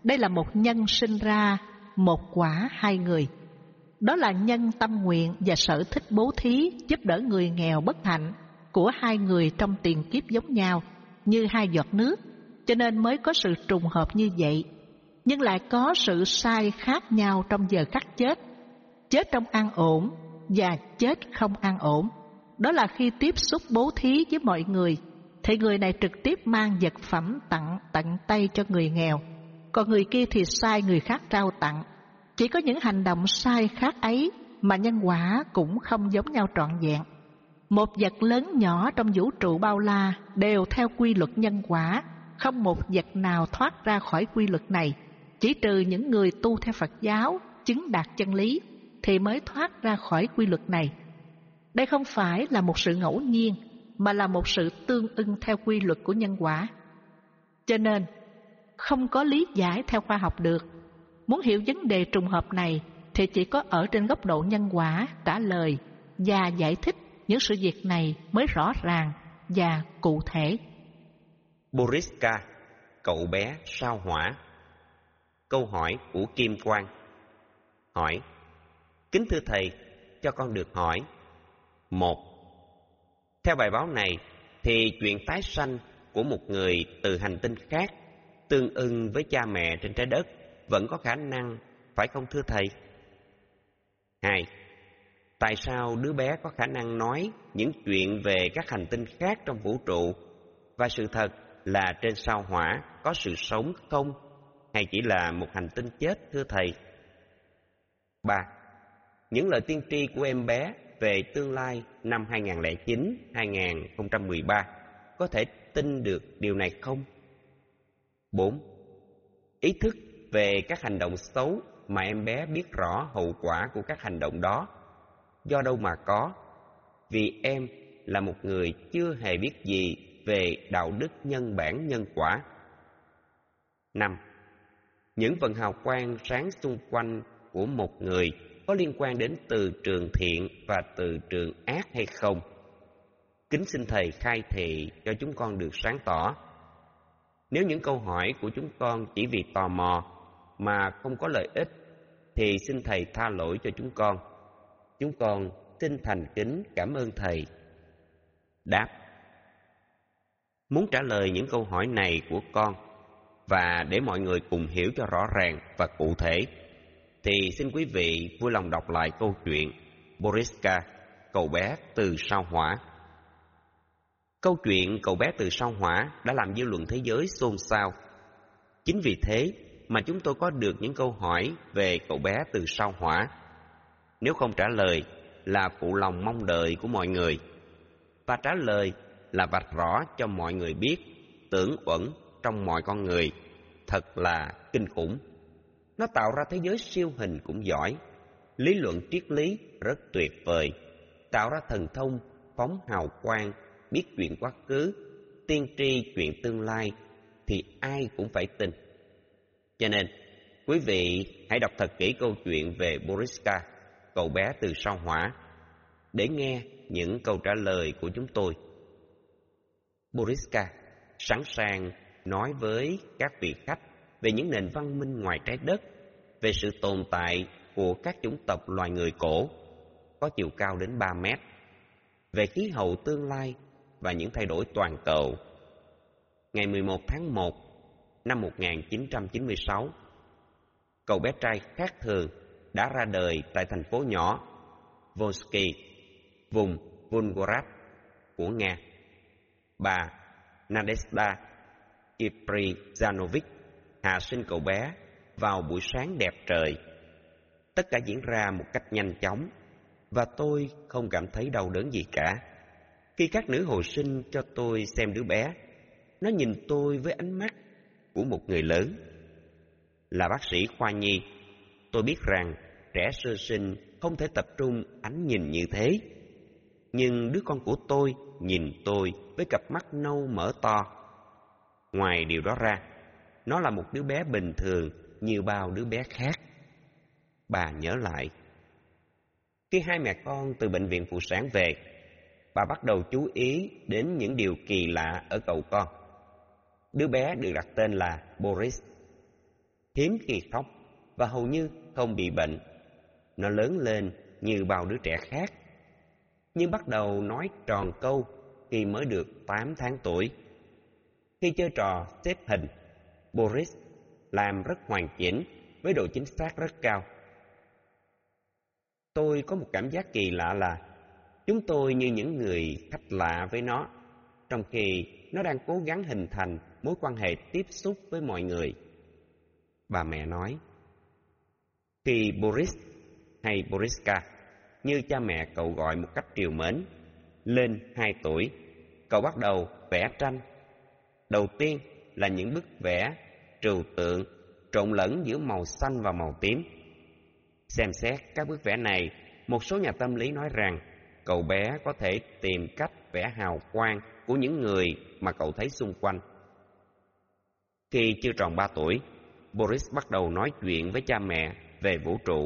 đây là một nhân sinh ra một quả hai người. Đó là nhân tâm nguyện và sở thích bố thí giúp đỡ người nghèo bất hạnh của hai người trong tiền kiếp giống nhau như hai giọt nước, cho nên mới có sự trùng hợp như vậy. Nhưng lại có sự sai khác nhau trong giờ khắc chết, chết trong an ổn và chết không an ổn. Đó là khi tiếp xúc bố thí với mọi người thì người này trực tiếp mang vật phẩm tặng tận tay cho người nghèo, còn người kia thì sai người khác trao tặng. Chỉ có những hành động sai khác ấy mà nhân quả cũng không giống nhau trọn vẹn. Một vật lớn nhỏ trong vũ trụ bao la đều theo quy luật nhân quả, không một vật nào thoát ra khỏi quy luật này, chỉ trừ những người tu theo Phật giáo chứng đạt chân lý thì mới thoát ra khỏi quy luật này. Đây không phải là một sự ngẫu nhiên, mà là một sự tương ưng theo quy luật của nhân quả. Cho nên, không có lý giải theo khoa học được. Muốn hiểu vấn đề trùng hợp này thì chỉ có ở trên góc độ nhân quả trả lời và giải thích những sự việc này mới rõ ràng và cụ thể. Boriska, cậu bé sao hỏa. Câu hỏi của Kim Quang. Hỏi: kính thưa thầy, cho con được hỏi. Một. Theo bài báo này thì chuyện tái sanh của một người từ hành tinh khác tương ưng với cha mẹ trên trái đất vẫn có khả năng, phải không thưa thầy? Hai. Tại sao đứa bé có khả năng nói những chuyện về các hành tinh khác trong vũ trụ, và sự thật là trên sao hỏa có sự sống không, hay chỉ là một hành tinh chết thưa thầy? Ba. Những lời tiên tri của em bé về tương lai năm hai nghìn không trăm lẻ chín đến hai nghìn không trăm mười ba, có thể tin được điều này không? Bốn. Ý thức về các hành động xấu mà em bé biết rõ hậu quả của các hành động đó, do đâu mà có? Vì em là một người chưa hề biết gì về đạo đức nhân bản nhân quả. Năm. Những vần hào quang sáng xung quanh của một người có liên quan đến từ trường thiện và từ trường ác hay không? Kính xin thầy khai thị cho chúng con được sáng tỏ. Nếu những câu hỏi của chúng con chỉ vì tò mò mà không có lợi ích thì xin thầy tha lỗi cho chúng con. Chúng con xin thành kính cảm ơn thầy. Đáp: muốn trả lời những câu hỏi này của con và để mọi người cùng hiểu cho rõ ràng và cụ thể thì xin quý vị vui lòng đọc lại câu chuyện Boriska, cậu bé từ sao hỏa. Câu chuyện cậu bé từ sao hỏa đã làm dư luận thế giới xôn xao. Chính vì thế mà chúng tôi có được những câu hỏi về cậu bé từ sao hỏa. Nếu không trả lời là phụ lòng mong đợi của mọi người, và trả lời là vạch rõ cho mọi người biết tưởng uẩn trong mọi con người thật là kinh khủng. Nó tạo ra thế giới siêu hình cũng giỏi, lý luận triết lý rất tuyệt vời, tạo ra thần thông phóng hào quang, biết chuyện quá khứ, tiên tri chuyện tương lai thì ai cũng phải tin. Cho nên quý vị hãy đọc thật kỹ câu chuyện về Boriska, cậu bé từ sao hỏa, để nghe những câu trả lời của chúng tôi. Boriska sẵn sàng nói với các vị khách về những nền văn minh ngoài trái đất, về sự tồn tại của các chủng tộc loài người cổ có chiều cao đến ba mét, về khí hậu tương lai và những thay đổi toàn cầu. Ngày mười một tháng một năm một nghìn chín trăm chín mươi sáu, cậu bé trai khác thường đã ra đời tại thành phố nhỏ Volsky, vùng Volgograd của Nga. Bà Nadezhda Kipriyanovich hạ sinh cậu bé vào buổi sáng đẹp trời. Tất cả diễn ra một cách nhanh chóng và tôi không cảm thấy đau đớn gì cả. Khi các nữ hồi sinh cho tôi xem đứa bé, nó nhìn tôi với ánh mắt của một người lớn. Là bác sĩ khoa nhi, tôi biết rằng trẻ sơ sinh không thể tập trung ánh nhìn như thế. Nhưng đứa con của tôi nhìn tôi với cặp mắt nâu mở to. Ngoài điều đó ra, nó là một đứa bé bình thường như bao đứa bé khác. Bà nhớ lại. Khi hai mẹ con từ bệnh viện phụ sản về, bà bắt đầu chú ý đến những điều kỳ lạ ở cậu con. Đứa bé được đặt tên là Boris. hiếm khi khóc và hầu như không bị bệnh. Nó lớn lên như bao đứa trẻ khác, nhưng bắt đầu nói tròn câu khi mới được tám tháng tuổi. Khi chơi trò xếp hình, Boris làm rất hoàn chỉnh với độ chính xác rất cao. Tôi có một cảm giác kỳ lạ là chúng tôi như những người khách lạ với nó, trong khi nó đang cố gắng hình thành mối quan hệ tiếp xúc với mọi người. Bà mẹ nói, khi Boris hay Boriska, như cha mẹ cậu gọi một cách trìu mến, lên hai tuổi, cậu bắt đầu vẽ tranh. Đầu tiên là những bức vẽ trừu tượng trộn lẫn giữa màu xanh và màu tím. Xem xét các bức vẽ này, một số nhà tâm lý nói rằng cậu bé có thể tìm cách vẽ hào quang của những người mà cậu thấy xung quanh. Khi chưa tròn ba tuổi, Boris bắt đầu nói chuyện với cha mẹ về vũ trụ.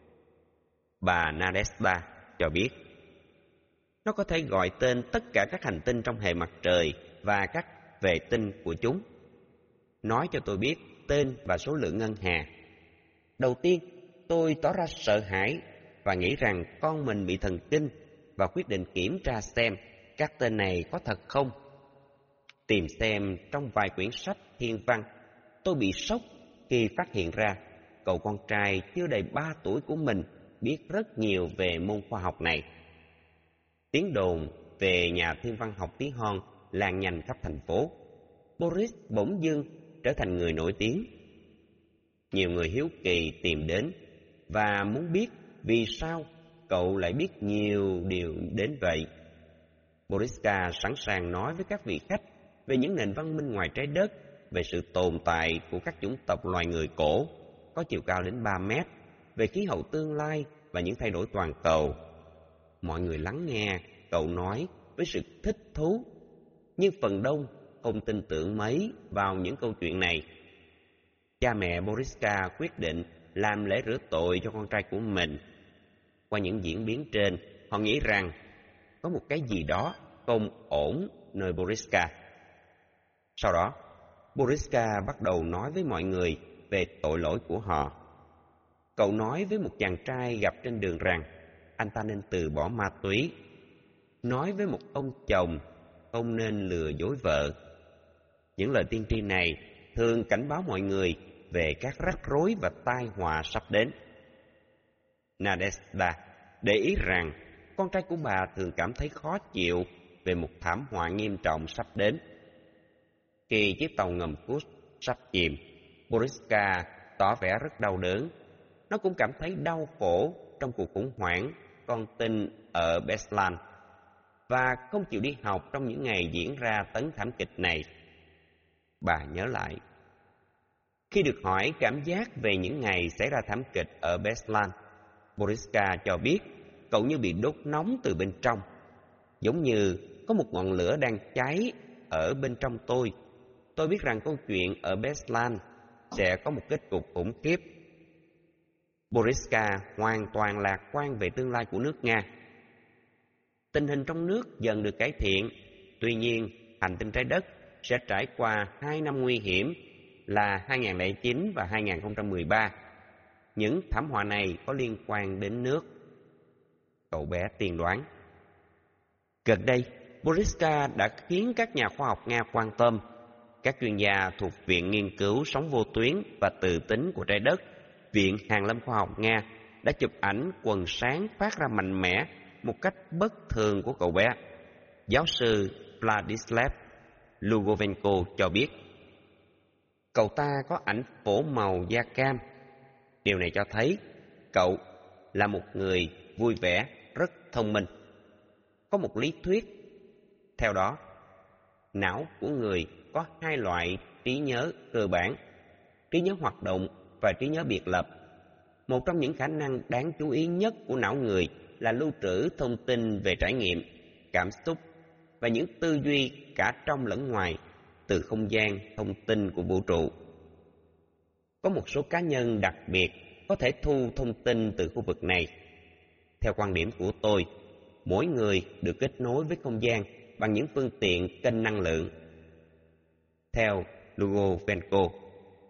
Bà Nadezhda cho biết, nó có thể gọi tên tất cả các hành tinh trong hệ mặt trời và các vệ tinh của chúng. Nói cho tôi biết tên và số lượng ngân hà. Đầu tiên, tôi tỏ ra sợ hãi và nghĩ rằng con mình bị thần kinh và quyết định kiểm tra xem các tên này có thật không. Tìm xem trong vài quyển sách thiên văn, tôi bị sốc khi phát hiện ra cậu con trai chưa đầy ba tuổi của mình biết rất nhiều về môn khoa học này. Tiếng đồn về nhà thiên văn học tí hon lan nhanh khắp thành phố. Boris bỗng dưng trở thành người nổi tiếng. Nhiều người hiếu kỳ tìm đến và muốn biết vì sao cậu lại biết nhiều điều đến vậy. Boriska sẵn sàng nói với các vị khách về những nền văn minh ngoài trái đất, về sự tồn tại của các chủng tộc loài người cổ có chiều cao đến ba mét, về khí hậu tương lai và những thay đổi toàn cầu. Mọi người lắng nghe cậu nói với sự thích thú, nhưng phần đông không tin tưởng mấy vào những câu chuyện này. Cha mẹ Boriska quyết định làm lễ rửa tội cho con trai của mình. Qua những diễn biến trên, họ nghĩ rằng có một cái gì đó không ổn nơi Boriska. Sau đó, Boriska bắt đầu nói với mọi người về tội lỗi của họ. Cậu nói với một chàng trai gặp trên đường rằng anh ta nên từ bỏ ma túy. Nói với một ông chồng không nên lừa dối vợ. Những lời tiên tri này thường cảnh báo mọi người về các rắc rối và tai họa sắp đến. Nadezhda để ý rằng con trai của bà thường cảm thấy khó chịu về một thảm họa nghiêm trọng sắp đến. Khi chiếc tàu ngầm Kursk sắp chìm, Boriska tỏ vẻ rất đau đớn. Nó cũng cảm thấy đau khổ trong cuộc khủng hoảng con tin ở Beslan và không chịu đi học trong những ngày diễn ra tấn thảm kịch này. Bà nhớ lại, khi được hỏi cảm giác về những ngày xảy ra thảm kịch ở Beslan, Boriska cho biết cậu như bị đốt nóng từ bên trong, giống như có một ngọn lửa đang cháy ở bên trong tôi. Tôi biết rằng câu chuyện ở Beslan sẽ có một kết cục khủng khiếp. Boriska hoàn toàn lạc quan về tương lai của nước Nga. Tình hình trong nước dần được cải thiện, tuy nhiên hành tinh trái đất sẽ trải qua hai năm nguy hiểm là hai nghìn không trăm lẻ chín và hai nghìn không trăm mười ba. Những thảm họa này có liên quan đến nước. Cậu bé tiên đoán. Gần đây, Boriska đã khiến các nhà khoa học Nga quan tâm. Các chuyên gia thuộc Viện Nghiên cứu Sóng Vô Tuyến và Từ tính của trái đất, Viện Hàn lâm Khoa học Nga đã chụp ảnh quần sáng phát ra mạnh mẽ một cách bất thường của cậu bé. Giáo sư Vladislav Lugovenko cho biết, cậu ta có ảnh phổ màu da cam. Điều này cho thấy cậu là một người vui vẻ, rất thông minh. Có một lý thuyết. Theo đó, não của người có hai loại trí nhớ cơ bản, trí nhớ hoạt động và trí nhớ biệt lập. Một trong những khả năng đáng chú ý nhất của não người là lưu trữ thông tin về trải nghiệm, cảm xúc và những tư duy cả trong lẫn ngoài từ không gian thông tin của vũ trụ. Có một số cá nhân đặc biệt có thể thu thông tin từ khu vực này. Theo quan điểm của tôi, mỗi người được kết nối với không gian bằng những phương tiện kênh năng lượng. Theo Lugovenko,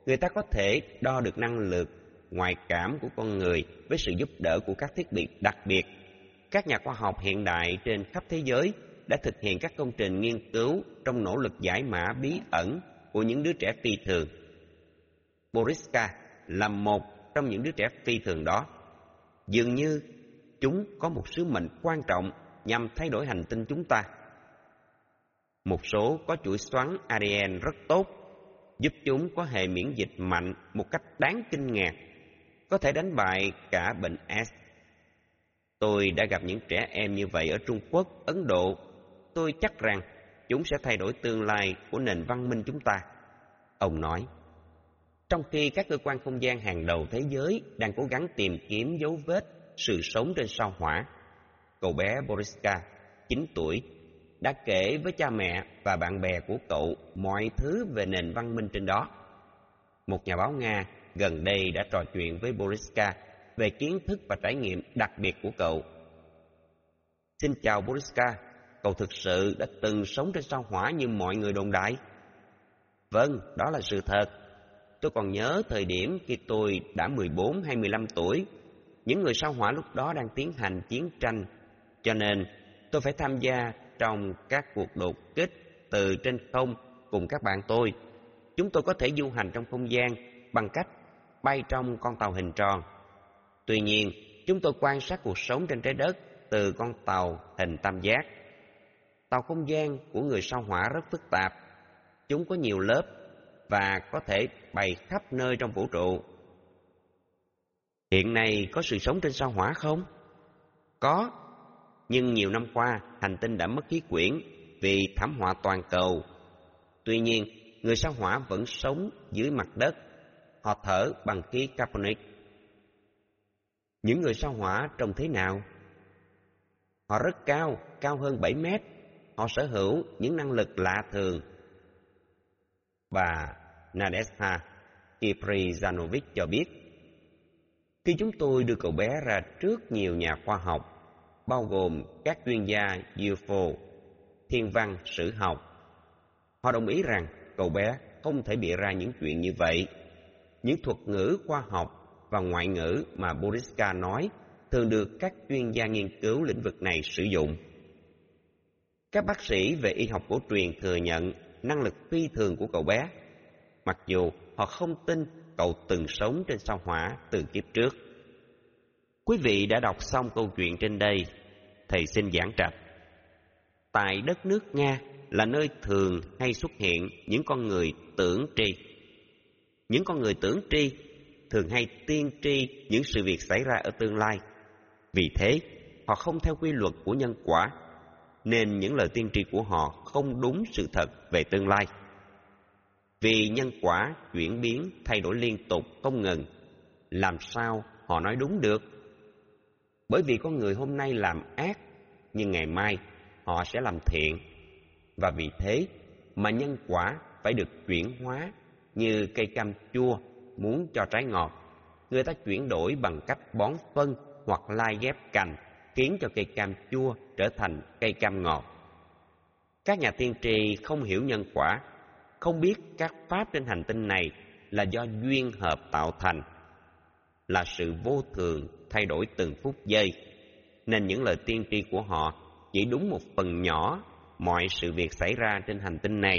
người ta có thể đo được năng lực ngoại cảm của con người với sự giúp đỡ của các thiết bị đặc biệt. Các nhà khoa học hiện đại trên khắp thế giới đã thực hiện các công trình nghiên cứu trong nỗ lực giải mã bí ẩn của những đứa trẻ phi thường. Boriska là một trong những đứa trẻ phi thường đó. Dường như chúng có một sứ mệnh quan trọng nhằm thay đổi hành tinh chúng ta. Một số có chuỗi xoắn a đê en rất tốt, giúp chúng có hệ miễn dịch mạnh một cách đáng kinh ngạc, có thể đánh bại cả bệnh S. Tôi đã gặp những trẻ em như vậy ở Trung Quốc, Ấn Độ. Tôi chắc rằng chúng sẽ thay đổi tương lai của nền văn minh chúng ta. Ông nói, trong khi các cơ quan không gian hàng đầu thế giới đang cố gắng tìm kiếm dấu vết sự sống trên sao Hỏa, cậu bé Boriska, chín tuổi, đã kể với cha mẹ và bạn bè của cậu mọi thứ về nền văn minh trên đó. Một nhà báo Nga gần đây đã trò chuyện với Boriska về kiến thức và trải nghiệm đặc biệt của cậu. Xin chào Boriska, cậu thực sự đã từng sống trên sao Hỏa như mọi người đồn đại? Vâng, đó là sự thật. Tôi còn nhớ thời điểm khi tôi đã mười bốn hay mười lăm tuổi, những người sao Hỏa lúc đó đang tiến hành chiến tranh, cho nên tôi phải tham gia trong các cuộc đột kích từ trên không cùng các bạn tôi. Chúng tôi có thể du hành trong không gian bằng cách bay trong con tàu hình tròn. Tuy nhiên, chúng tôi quan sát cuộc sống trên trái đất từ con tàu hình tam giác. Tàu không gian của người sao Hỏa rất phức tạp. Chúng có nhiều lớp và có thể bay khắp nơi trong vũ trụ. Hiện nay có sự sống trên sao Hỏa không? Có, nhưng nhiều năm qua hành tinh đã mất khí quyển vì thảm họa toàn cầu. Tuy nhiên, người sao Hỏa vẫn sống dưới mặt đất. Họ thở bằng khí carbonic. Những người sao Hỏa trông thế nào? Họ rất cao, cao hơn bảy mét. Họ sở hữu những năng lực lạ thường. Bà Nadezhda Kiprizanovic cho biết, khi chúng tôi đưa cậu bé ra trước nhiều nhà khoa học, bao gồm các chuyên gia u ép ô, thiên văn, sử học, họ đồng ý rằng cậu bé không thể bịa ra những chuyện như vậy. Những thuật ngữ khoa học và ngoại ngữ mà Boriska nói thường được các chuyên gia nghiên cứu lĩnh vực này sử dụng. Các bác sĩ về y học cổ truyền thừa nhận năng lực phi thường của cậu bé, mặc dù họ không tin cậu từng sống trên sao Hỏa từ kiếp trước. Quý vị đã đọc xong câu chuyện trên đây, thầy xin giảng trạch. Tại đất nước Nga là nơi thường hay xuất hiện những con người tưởng tri. Những con người tưởng tri thường hay tiên tri những sự việc xảy ra ở tương lai. Vì thế, họ không theo quy luật của nhân quả, nên những lời tiên tri của họ không đúng sự thật về tương lai. Vì nhân quả chuyển biến, thay đổi liên tục, không ngừng, làm sao họ nói đúng được? Bởi vì con người hôm nay làm ác, nhưng ngày mai họ sẽ làm thiện. Và vì thế mà nhân quả phải được chuyển hóa, như cây cam chua muốn cho trái ngọt, người ta chuyển đổi bằng cách bón phân hoặc lai ghép cành, khiến cho cây cam chua trở thành cây cam ngọt. Các nhà tiên tri không hiểu nhân quả, không biết các pháp trên hành tinh này là do duyên hợp tạo thành, là sự vô thường thay đổi từng phút giây, nên những lời tiên tri của họ chỉ đúng một phần nhỏ mọi sự việc xảy ra trên hành tinh này.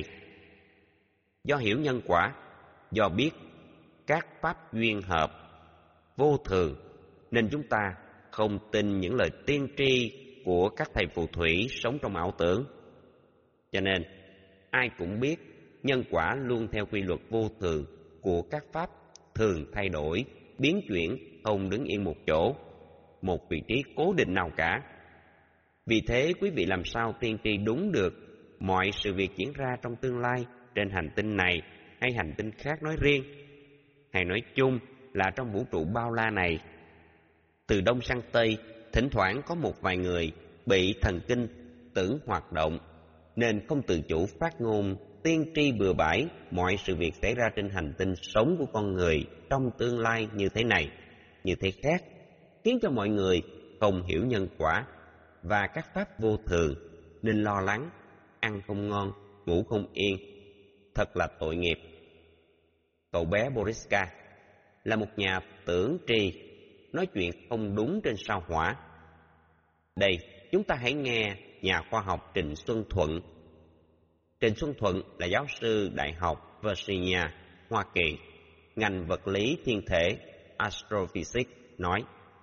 Do hiểu nhân quả, do biết các pháp duyên hợp vô thường, nên chúng ta không tin những lời tiên tri của các thầy phù thủy sống trong ảo tưởng. Cho nên ai cũng biết nhân quả luôn theo quy luật vô thường của các pháp thường thay đổi, biến chuyển, không đứng yên một chỗ, một vị trí cố định nào cả. Vì thế quý vị làm sao tiên tri đúng được mọi sự việc diễn ra trong tương lai trên hành tinh này hay hành tinh khác nói riêng, hay nói chung là trong vũ trụ bao la này? Từ đông sang tây, thỉnh thoảng có một vài người bị thần kinh tưởng hoạt động, nên không tự chủ phát ngôn tiên tri bừa bãi mọi sự việc xảy ra trên hành tinh sống của con người trong tương lai như thế này, như thế khác, khiến cho mọi người không hiểu nhân quả và các pháp vô thường, nên lo lắng, ăn không ngon, ngủ không yên. Thật là tội nghiệp. Cậu bé Boriska là một nhà tưởng tri, nói chuyện không đúng trên sao Hỏa. Đây, chúng ta hãy nghe nhà khoa học Trịnh Xuân Thuận. Trịnh Xuân Thuận là giáo sư Đại học Virginia, Hoa Kỳ, ngành vật lý thiên thể Astrophysics nói: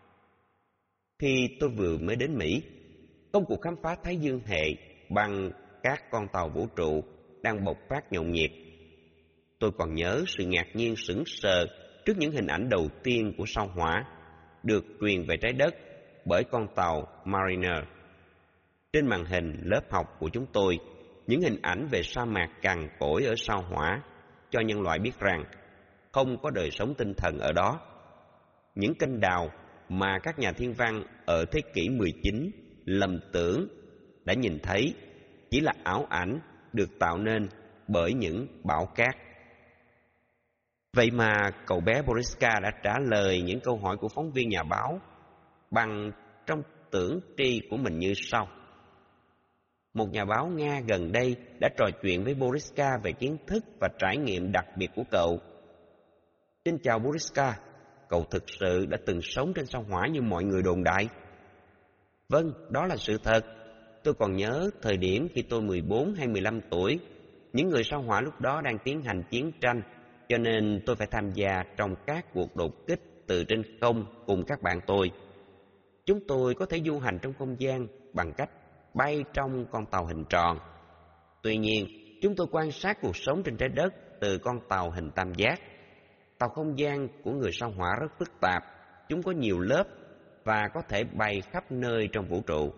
Khi tôi vừa mới đến Mỹ, công cuộc khám phá Thái Dương hệ bằng các con tàu vũ trụ đang bộc phát nhộn nhịp. Tôi còn nhớ sự ngạc nhiên sững sờ trước những hình ảnh đầu tiên của sao Hỏa được truyền về trái đất bởi con tàu Mariner. Trên màn hình lớp học của chúng tôi, những hình ảnh về sa mạc cằn cỗi ở sao Hỏa cho nhân loại biết rằng không có đời sống tinh thần ở đó. Những kênh đào mà các nhà thiên văn ở thế kỷ mười chín lầm tưởng đã nhìn thấy chỉ là ảo ảnh được tạo nên bởi những bão cát. Vậy mà cậu bé Boriska đã trả lời những câu hỏi của phóng viên nhà báo bằng trong tưởng tri của mình như sau. Một nhà báo Nga gần đây đã trò chuyện với Boriska về kiến thức và trải nghiệm đặc biệt của cậu. Xin chào Boriska, cậu thực sự đã từng sống trên sao Hỏa như mọi người đồn đại? Vâng, đó là sự thật. Tôi còn nhớ thời điểm khi tôi mười bốn hay mười lăm tuổi, những người sao Hỏa lúc đó đang tiến hành chiến tranh, cho nên tôi phải tham gia trong các cuộc đột kích từ trên không cùng các bạn tôi. Chúng tôi có thể du hành trong không gian bằng cách bay trong con tàu hình tròn. Tuy nhiên, chúng tôi quan sát cuộc sống trên trái đất từ con tàu hình tam giác. Tàu không gian của người sao Hỏa rất phức tạp, chúng có nhiều lớp và có thể bay khắp nơi trong vũ trụ.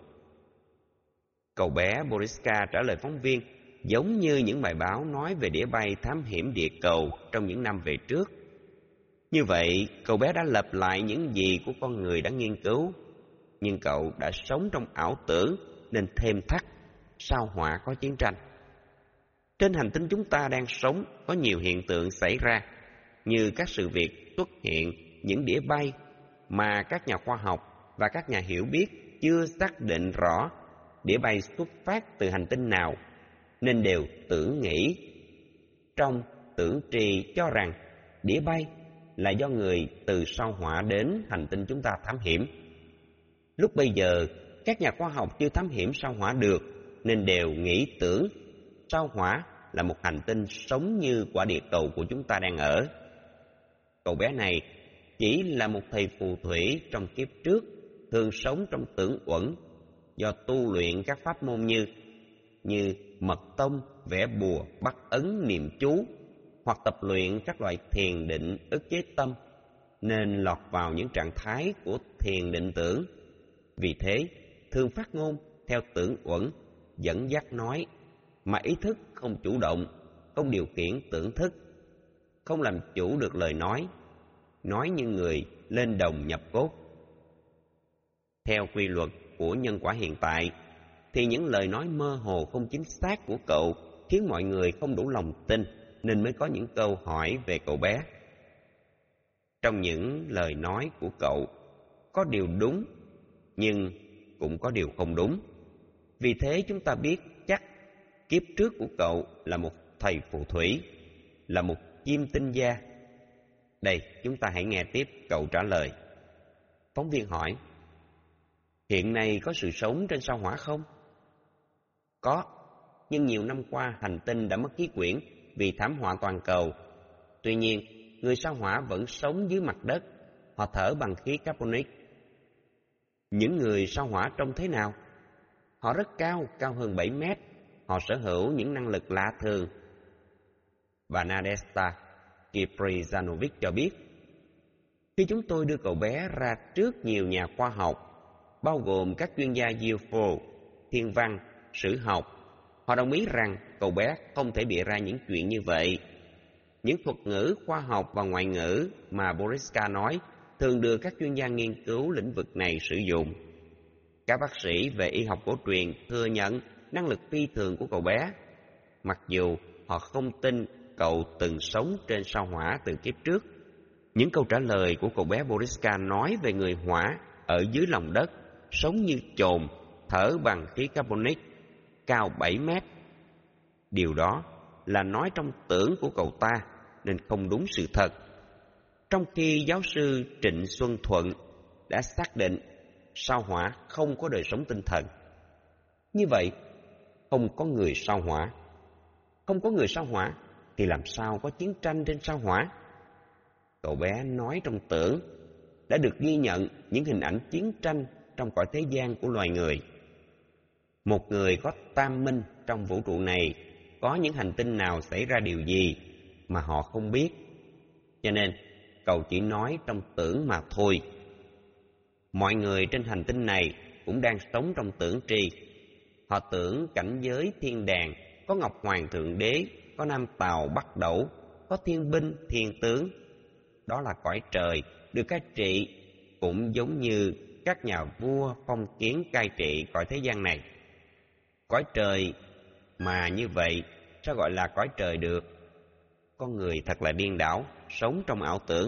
Cậu bé Boriska trả lời phóng viên giống như những bài báo nói về đĩa bay thám hiểm địa cầu trong những năm về trước. Như vậy, cậu bé đã lặp lại những gì của con người đã nghiên cứu, nhưng cậu đã sống trong ảo tưởng nên thêm thắt sao Hỏa có chiến tranh. Trên hành tinh chúng ta đang sống có nhiều hiện tượng xảy ra, như các sự việc xuất hiện những đĩa bay mà các nhà khoa học và các nhà hiểu biết chưa xác định rõ đĩa bay xuất phát từ hành tinh nào, nên đều tưởng nghĩ trong tưởng tri cho rằng đĩa bay là do người từ sao Hỏa đến hành tinh chúng ta thám hiểm. Lúc bây giờ, các nhà khoa học chưa thám hiểm sao Hỏa được, nên đều nghĩ tưởng sao Hỏa là một hành tinh sống như quả địa cầu của chúng ta đang ở. Cậu bé này chỉ là một thầy phù thủy trong kiếp trước, thường sống trong tưởng uẩn do tu luyện các pháp môn như như mật tông, vẽ bùa, bắt ấn, niệm chú, hoặc tập luyện các loại thiền định ức chế tâm, nên lọt vào những trạng thái của thiền định tưởng. Vì thế, thường phát ngôn theo tưởng uẩn, dẫn dắt nói, mà ý thức không chủ động, không điều khiển tưởng thức, không làm chủ được lời nói, nói như người lên đồng nhập cốt. Theo quy luật của nhân quả hiện tại, thì những lời nói mơ hồ không chính xác của cậu khiến mọi người không đủ lòng tin, nên mới có những câu hỏi về cậu bé. Trong những lời nói của cậu, có điều đúng, nhưng cũng có điều không đúng. Vì thế chúng ta biết chắc kiếp trước của cậu là một thầy phù thủy, là một chiêm tinh gia. Đây, chúng ta hãy nghe tiếp cậu trả lời. Phóng viên hỏi, hiện nay có sự sống trên sao Hỏa không? Có, nhưng nhiều năm qua hành tinh đã mất khí quyển vì thảm họa toàn cầu. Tuy nhiên, người sao Hỏa vẫn sống dưới mặt đất, họ thở bằng khí carbonic. Những người sao Hỏa trông thế nào? Họ rất cao, cao hơn bảy mét, họ sở hữu những năng lực lạ thường. Bà Nadezhda Kiprizanovic cho biết, khi chúng tôi đưa cậu bé ra trước nhiều nhà khoa học, bao gồm các chuyên gia u ép ô, thiên văn, sử học, họ đồng ý rằng cậu bé không thể bịa ra những chuyện như vậy. Những thuật ngữ khoa học và ngoại ngữ mà Boriska nói thường được các chuyên gia nghiên cứu lĩnh vực này sử dụng. Các bác sĩ về y học cổ truyền thừa nhận năng lực phi thường của cậu bé, mặc dù họ không tin cậu từng sống trên sao Hỏa từ kiếp trước. Những câu trả lời của cậu bé Boriska nói về người Hỏa ở dưới lòng đất, sống như chồn, thở bằng khí carbonic, cao bảy mét. Điều đó là nói trong tưởng của cậu ta, nên không đúng sự thật. Trong khi giáo sư Trịnh Xuân Thuận đã xác định sao Hỏa không có đời sống tinh thần. Như vậy, không có người sao Hỏa. Không có người sao Hỏa thì làm sao có chiến tranh trên sao Hỏa? Cậu bé nói trong tưởng đã được ghi nhận những hình ảnh chiến tranh trong cõi thế gian của loài người. Một người có tam minh trong vũ trụ này, có những hành tinh nào xảy ra điều gì mà họ không biết. Cho nên, cậu chỉ nói trong tưởng mà thôi. Mọi người trên hành tinh này cũng đang sống trong tưởng tri. Họ tưởng cảnh giới thiên đàng có Ngọc Hoàng Thượng Đế, có Nam Tào Bắc Đẩu, có thiên binh, thiên tướng. Đó là cõi trời được cai trị, cũng giống như các nhà vua phong kiến cai trị cõi thế gian này. Cõi trời mà như vậy sao gọi là cõi trời được? Con người thật là điên đảo, sống trong ảo tưởng.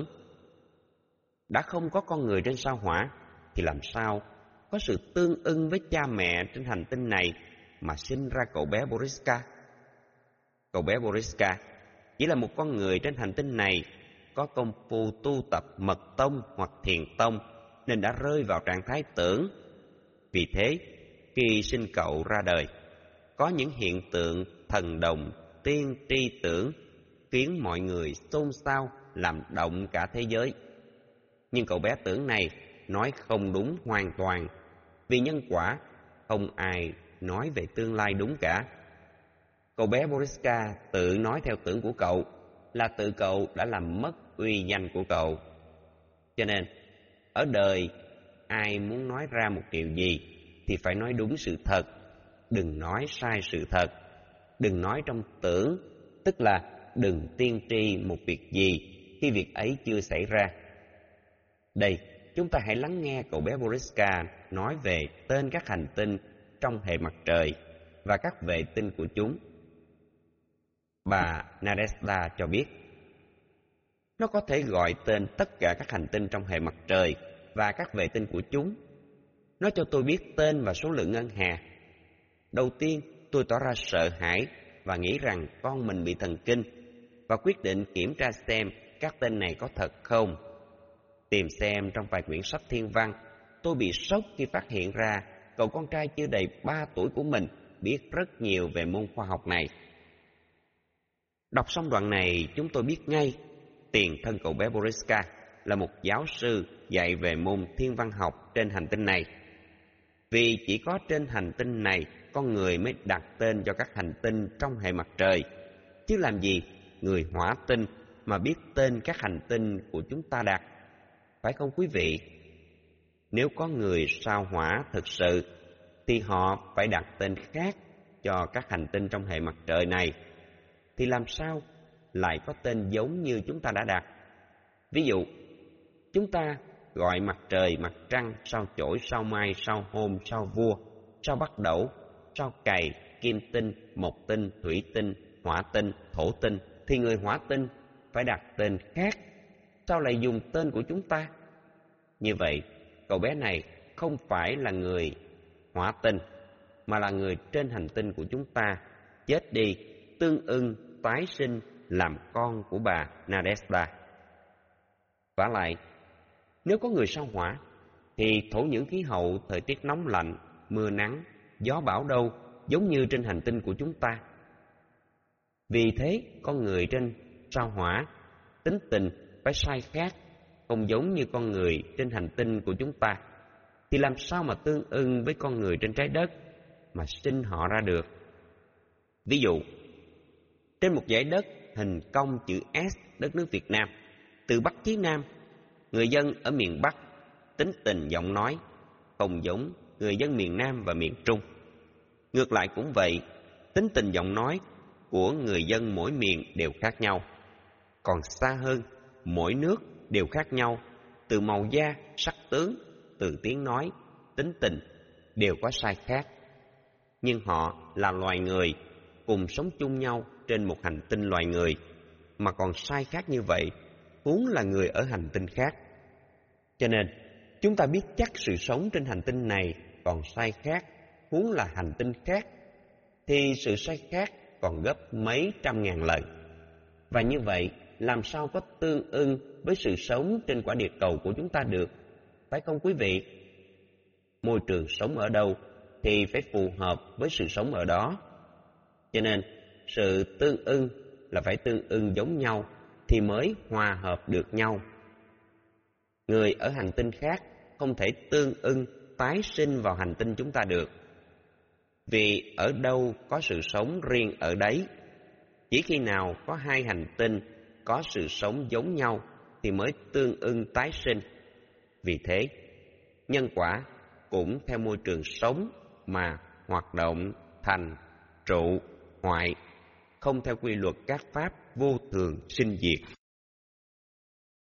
Đã không có con người trên sao Hỏa thì làm sao có sự tương ưng với cha mẹ trên hành tinh này mà sinh ra cậu bé Boriska? Cậu bé Boriska chỉ là một con người trên hành tinh này có công phu tu tập mật tông hoặc thiền tông nên đã rơi vào trạng thái tưởng. Vì thế, khi sinh cậu ra đời, có những hiện tượng thần đồng, tiên tri tưởng khiến mọi người xôn xao, làm động cả thế giới. Nhưng cậu bé tưởng này nói không đúng hoàn toàn, vì nhân quả không ai nói về tương lai đúng cả. Cậu bé Boriska tự nói theo tưởng của cậu là tự cậu đã làm mất uy danh của cậu. Cho nên, ở đời, ai muốn nói ra một điều gì thì phải nói đúng sự thật, đừng nói sai sự thật, đừng nói trong tưởng, tức là đừng tiên tri một việc gì khi việc ấy chưa xảy ra. Đây, chúng ta hãy lắng nghe cậu bé Boriska nói về tên các hành tinh trong hệ mặt trời và các vệ tinh của chúng. Bà Nadezhda cho biết, nó có thể gọi tên tất cả các hành tinh trong hệ mặt trời và các vệ tinh của chúng. Nó cho tôi biết tên và số lượng ngân hà. Đầu tiên, tôi tỏ ra sợ hãi và nghĩ rằng con mình bị thần kinh, và quyết định kiểm tra xem các tên này có thật không. Tìm xem trong vài quyển sách thiên văn, tôi bị sốc khi phát hiện ra cậu con trai chưa đầy ba tuổi của mình biết rất nhiều về môn khoa học này. Đọc xong đoạn này, chúng tôi biết ngay tiền thân cậu bé Boriska là một giáo sư dạy về môn thiên văn học trên hành tinh này. Vì chỉ có trên hành tinh này con người mới đặt tên cho các hành tinh trong hệ mặt trời, chứ làm gì người hỏa tinh mà biết tên các hành tinh của chúng ta đặt, phải không quý vị? Nếu có người sao Hỏa thực sự thì họ phải đặt tên khác cho các hành tinh trong hệ mặt trời này, thì làm sao lại có tên giống như chúng ta đã đặt? Ví dụ, chúng ta gọi mặt trời, mặt trăng, sao chổi, sao mai, sao hôm, sao vua, sao bắt đẩu, sao cày, kim tinh, mộc tinh, thủy tinh, hỏa tinh, thổ tinh, thì người hỏa tinh phải đặt tên khác. Sao lại dùng tên của chúng ta? Như vậy, cậu bé này không phải là người hỏa tinh, mà là người trên hành tinh của chúng ta, chết đi, tương ưng, tái sinh, làm con của bà Nadezhda. Vả lại, nếu có người sao Hỏa, thì thổ nhưỡng khí hậu, thời tiết nóng lạnh, mưa nắng, gió bão đâu giống như trên hành tinh của chúng ta. Vì thế, con người trên sao Hỏa tính tình phải sai khác, không giống như con người trên hành tinh của chúng ta, thì làm sao mà tương ưng với con người trên trái đất mà sinh họ ra được? Ví dụ, trên một dải đất hình cong chữ S đất nước Việt Nam, từ Bắc chí Nam, người dân ở miền Bắc tính tình giọng nói không giống người dân miền Nam và miền Trung. Ngược lại cũng vậy, tính tình giọng nói của người dân mỗi miền đều khác nhau. Còn xa hơn, mỗi nước đều khác nhau, từ màu da, sắc tướng, từ tiếng nói, tính tình đều có sai khác. Nhưng họ là loài người, cùng sống chung nhau trên một hành tinh loài người, mà còn sai khác như vậy, huống là người ở hành tinh khác. Cho nên, chúng ta biết chắc sự sống trên hành tinh này còn sai khác, huống là hành tinh khác, thì sự sai khác còn gấp mấy trăm ngàn lần. Và như vậy, làm sao có tương ưng với sự sống trên quả địa cầu của chúng ta được, phải không quý vị? Môi trường sống ở đâu thì phải phù hợp với sự sống ở đó. Cho nên, sự tương ưng là phải tương ưng giống nhau thì mới hòa hợp được nhau. Người ở hành tinh khác không thể tương ưng tái sinh vào hành tinh chúng ta được. Vì ở đâu có sự sống riêng ở đấy. Chỉ khi nào có hai hành tinh có sự sống giống nhau thì mới tương ưng tái sinh. Vì thế, nhân quả cũng theo môi trường sống mà hoạt động thành, trụ, hoại, không theo quy luật các pháp vô thường sinh diệt.